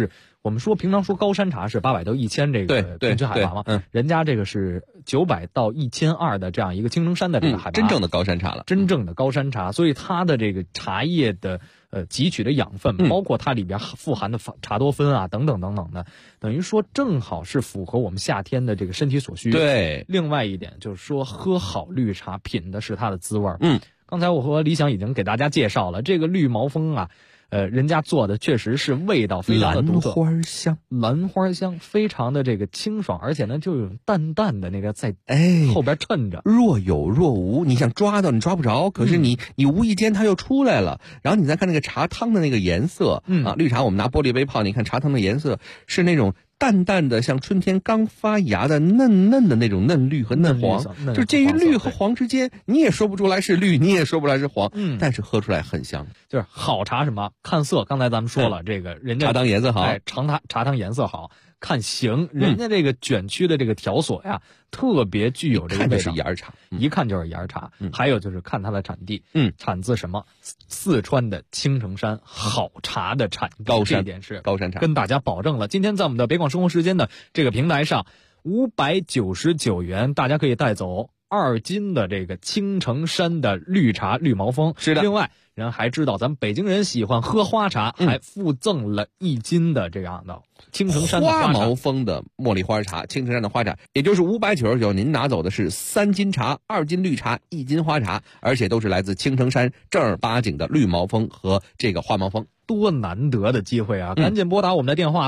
我们平常说高山茶是800到1000这个平均海拔嘛，人家这个是900到1200的这样一个青城山的这个海拔， 真正的高山茶了， 真正的高山茶，所以它的这个茶叶的汲取的养分，包括它里边富含的茶多酚啊等等等等的，等于说正好是符合我们夏天的这个身体所需。 对， 另外一点就是说，喝好绿茶品的是它的滋味。刚才我和李想已经给大家介绍了这个绿毛峰啊。人家做的确实是味道非常的独特，兰花香非常的这个清爽，而且呢就有淡淡的那个在后边衬着， 若有若无。你想抓到你抓不着，可是你无意间它又出来了。然后你再看那个茶汤的那个颜色，绿茶我们拿玻璃杯泡，你看茶汤的颜色是那种淡淡的，像春天刚发芽的嫩嫩的那种嫩绿和嫩黄，就介于绿和黄之间，你也说不出来是绿，你也说不出来是黄，但是喝出来很香。 就是好茶什么看色，刚才咱们说了，这个人家茶汤颜色好， 茶汤颜色好，看形，人家这个卷曲的这个条索呀，特别具有这个味道， 是岩茶， 一看就是岩茶。还有就是看它的产地，产自什么？四川的青城山好茶的产地，这一点是高山茶， 跟大家保证了。今天在我们的北广生活时间的这个平台上，599元，大家可以带走2斤的这个青城山的绿茶绿毛峰。 是的， 另外人还知道咱们北京人喜欢喝花茶，还附赠了1斤的这样的青城山的花毛峰的茉莉花茶，青城山的花茶，也就是599，您拿走的是3斤茶、2斤绿茶、1斤花茶，而且都是来自青城山正儿八经的绿毛峰和这个花毛峰。 多难得的机会啊！赶紧拨打我们的电话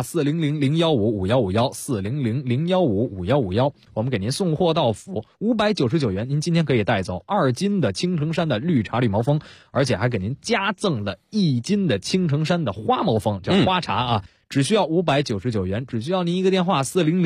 400-015-5151，400-015-5151，我们给您送货到府，599元，您今天可以带走2斤的青城山的绿茶绿毛峰，而且还给您加赠了1斤的青城山的花毛峰，叫花茶啊。只需要599元，只需要您一个电话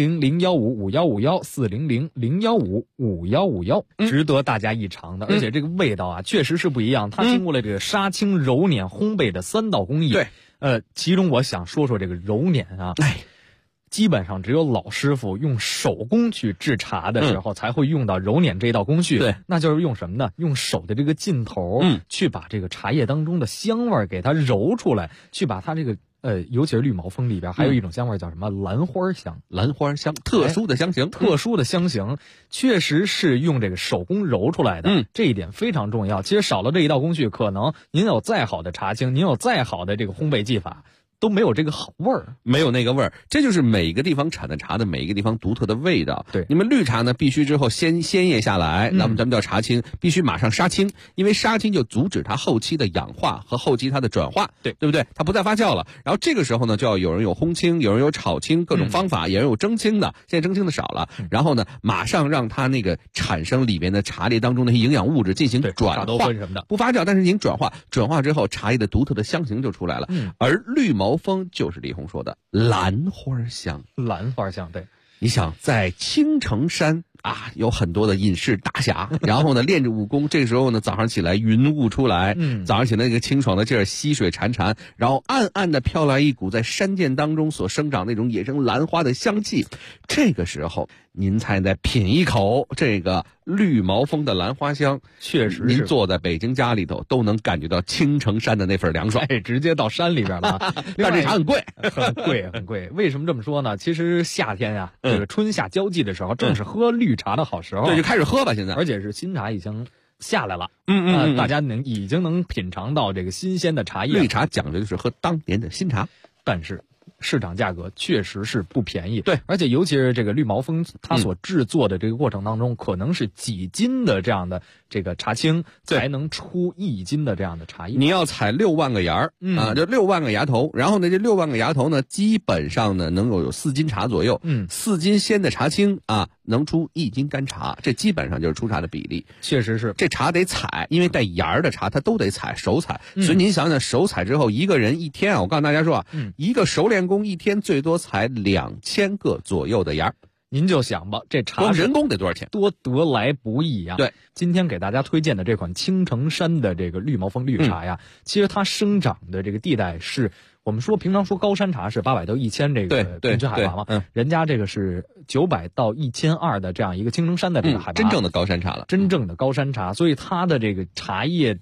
400-015-5151，400-015-5151，值得大家一尝的。而且这个味道啊，确实是不一样。它经过了这个杀青、揉捻、烘焙的3道工艺。 对， 其中我想说说这个揉捻啊。基本上只有老师傅用手工去制茶的时候，才会用到揉捻这道工序。 对， 那就是用什么呢？用手的这个劲头，去把这个茶叶当中的香味给它揉出来，去把它这个尤其是绿毛峰里边还有一种香味叫什么兰花香， 兰花香，特殊的香型， 特殊的香型，确实是用这个手工揉出来的，这一点非常重要。其实少了这一道工序，可能您有再好的茶青，您有再好的这个烘焙技法，都没有这个好味儿， 没有那个味儿。这就是每个地方产的茶的每一个地方独特的味道。 对， 你们绿茶呢，必须之后鲜叶下来，那么咱们叫茶青，必须马上杀青，因为杀青就阻止它后期的氧化和后期它的转化，对不对？它不再发酵了。然后这个时候呢，就要有人有烘青，有人有炒青，各种方法，有人有蒸青的，现在蒸青的少了。然后呢，马上让它那个产生里边的茶叶当中的营养物质进行转化， 什么的不发酵，但是进行转化，转化之后茶叶的独特的香型就出来了。而绿毛峰就是李红说的兰花香， 兰花香，对。 你想在青城山啊，有很多的隐士大侠，然后呢练着武功，这个时候呢早上起来云雾出来，早上起来那个清爽的劲儿，溪水潺潺，然后暗暗的飘来一股在山涧当中所生长那种野生兰花的香气，这个时候您才得品一口这个绿毛峰的兰花香， 确实是您坐在北京家里头都能感觉到青城山的那份凉爽， 直接到山里边了。 但这茶很贵， 很贵，很贵。为什么这么说呢？其实夏天呀，这个春夏交际的时候，正是喝绿茶的好时候。 对，就开始喝吧，现在， 而且是新茶已经下来了，大家已经能品尝到这个新鲜的茶叶。 绿茶讲究就是喝当年的新茶， 但是市场价格确实是不便宜。 对， 而且尤其是这个绿毛峰，它所制作的这个过程当中，可能是几斤的这样的这个茶青才能出1斤的这样的茶叶。 你要采6万个芽儿啊，这6万个芽头，然后呢，这6万个芽头呢，基本上呢能够有4斤茶左右，4斤鲜的茶青啊，能出1斤干茶，这基本上就是出茶的比例。 确实是， 这茶得采，因为带芽儿的茶它都得采，手采。所以您想想，手采之后，一个人一天啊，我告诉大家说啊，一个熟练工一天最多采2000个左右的芽儿。 您就想吧，这茶光人工得多少钱？ 多得来不易呀。 对， 今天给大家推荐的这款青城山的这个绿毛峰绿茶呀，其实它生长的这个地带是我们平常说高山茶是800到1000这个平均海拔嘛，人家这个是900到1200的这样一个青城山的这个海拔， 真正的高山茶了， 真正的高山茶，所以它的这个茶叶的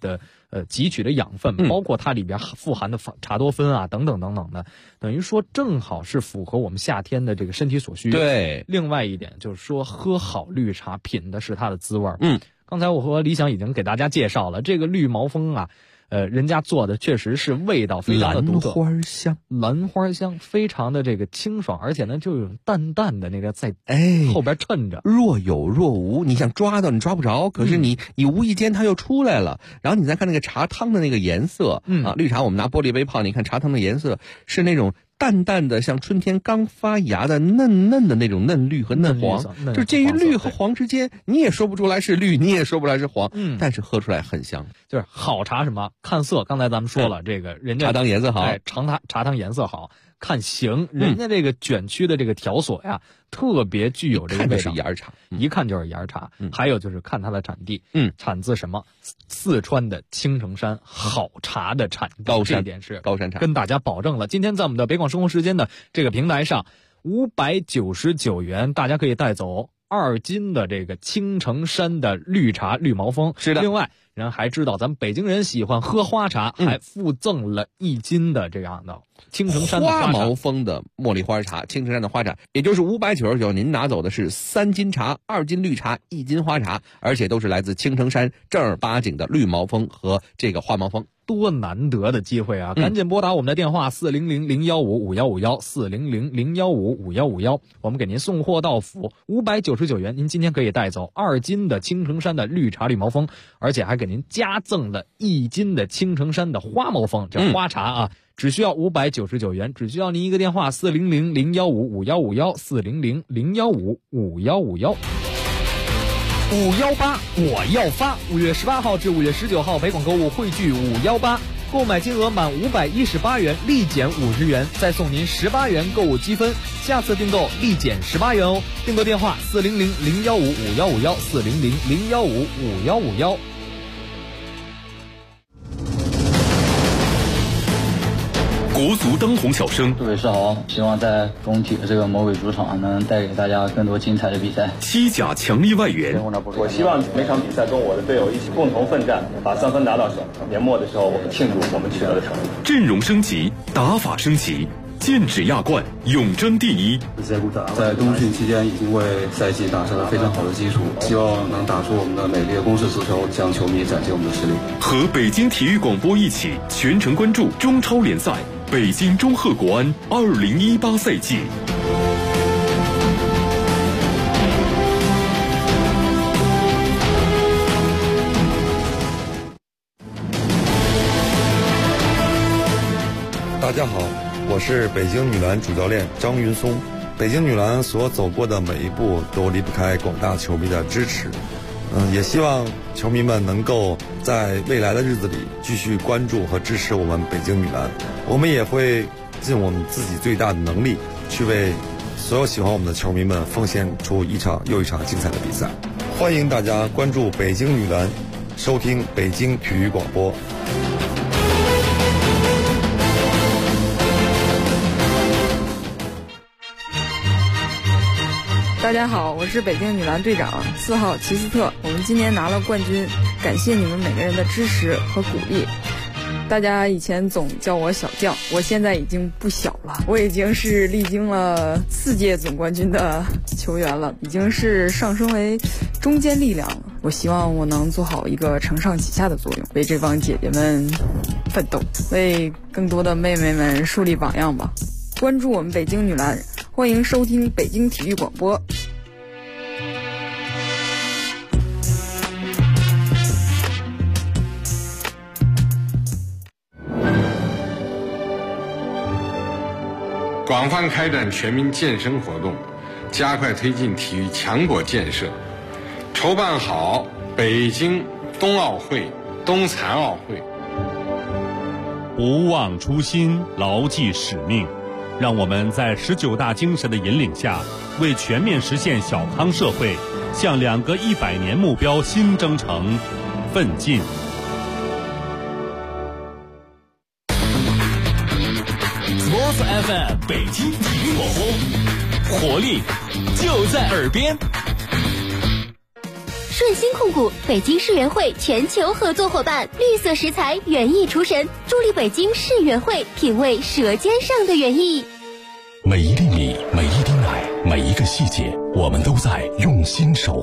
汲取的养分，包括它里边富含的茶多酚啊等等等等的，等于说正好是符合我们夏天的这个身体所需。 对， 另外一点就是说，喝好绿茶品的是它的滋味。刚才我和李想已经给大家介绍了这个绿毛峰啊。人家做的确实是味道非常的独特，兰花香非常的这个清爽，而且呢就有淡淡的那个在后边衬着， 若有若无。你想抓到你抓不着，可是你无意间它又出来了。然后你再看那个茶汤的那个颜色，绿茶我们拿玻璃杯泡，你看茶汤的颜色是那种淡淡的，像春天刚发芽的嫩嫩的那种嫩绿和嫩黄，就是介于绿和黄之间，你也说不出来是绿，你也说不出来是黄，但是喝出来很香。 就是好茶什么看色，刚才咱们说了，这个人家茶汤颜色好， 茶汤颜色好，看形，人家这个卷曲的这个条索呀，特别具有这个味道， 是芽茶， 一看就是芽茶。还有就是看它的产地，产自什么？四川的青城山好茶的产地， 高山， 这点是高山茶， 跟大家保证了。今天在我们的北广生活时间的这个平台上，599元，大家可以带走2斤的这个青城山的绿茶绿毛峰。 是的， 另外人还知道咱们北京人喜欢喝花茶，还附赠了1斤的这样的青城山的花毛峰的茉莉花茶，青城山的花茶，也就是599，您拿走的是3斤茶、2斤绿茶、1斤花茶，而且都是来自青城山正儿八经的绿毛峰和这个花毛峰。 多难得的机会啊！赶紧拨打我们的电话400-015-5151，400-015-5151，我们给您送货到府，599元，您今天可以带走2斤的青城山的绿茶绿毛峰，而且还给您加赠了1斤的青城山的花毛峰，这花茶啊。只需要599元，只需要您一个电话，400-015-5151，400-015-5151。518我要发！5月18号至5月19号，北广购物汇聚518，购买金额满518元立减50元，再送您18元购物积分，下次订购立减18元哦。订购电话400-015-5151，400-015-5151。 国足当红小生， 各位是好，希望在中体的这个魔鬼主场能带给大家更多精彩的比赛。 西甲强力外援， 我希望每场比赛跟我的队友一起共同奋战，把3分拿到手。年末的时候，我们庆祝我们取得的成绩。 阵容升级，打法升级，剑指亚冠，永争第一。 在冬训期间已经为赛季打下了非常好的基础，希望能打出我们的美丽的攻势足球，向球迷展现我们的实力。 和北京体育广播一起全程关注中超联赛北京中赫国安2018赛季。 大家好，我是北京女篮主教练张云松。北京女篮所走过的每一步都离不开广大球迷的支持。也希望球迷们能够在未来的日子里继续关注和支持我们北京女篮。我们也会尽我们自己最大的能力，去为所有喜欢我们的球迷们奉献出一场又一场精彩的比赛。欢迎大家关注北京女篮，收听北京体育广播。 大家好，我是北京女篮队长4号齐斯特。我们今年拿了冠军，感谢你们每个人的支持和鼓励。大家以前总叫我小将，我现在已经不小了，我已经是历经了4届总冠军的球员了，已经是上升为中坚力量了。我希望我能做好一个承上启下的作用，为这帮姐姐们奋斗，为更多的妹妹们树立榜样吧。关注我们北京女篮，欢迎收听北京体育广播。 广泛开展全民健身活动，加快推进体育强国建设，筹办好北京冬奥会、冬残奥会。 不忘初心，牢记使命，让我们在19大精神的引领下，为全面实现小康社会，向2个100年目标新征程奋进。 FM 北京体育广播，活力就在耳边。 顺心控股，北京世园会全球合作伙伴，绿色食材园艺厨神，助力北京世园会品味舌尖上的园艺。 每一粒米，每一滴奶，每一个细节，我们都在用心守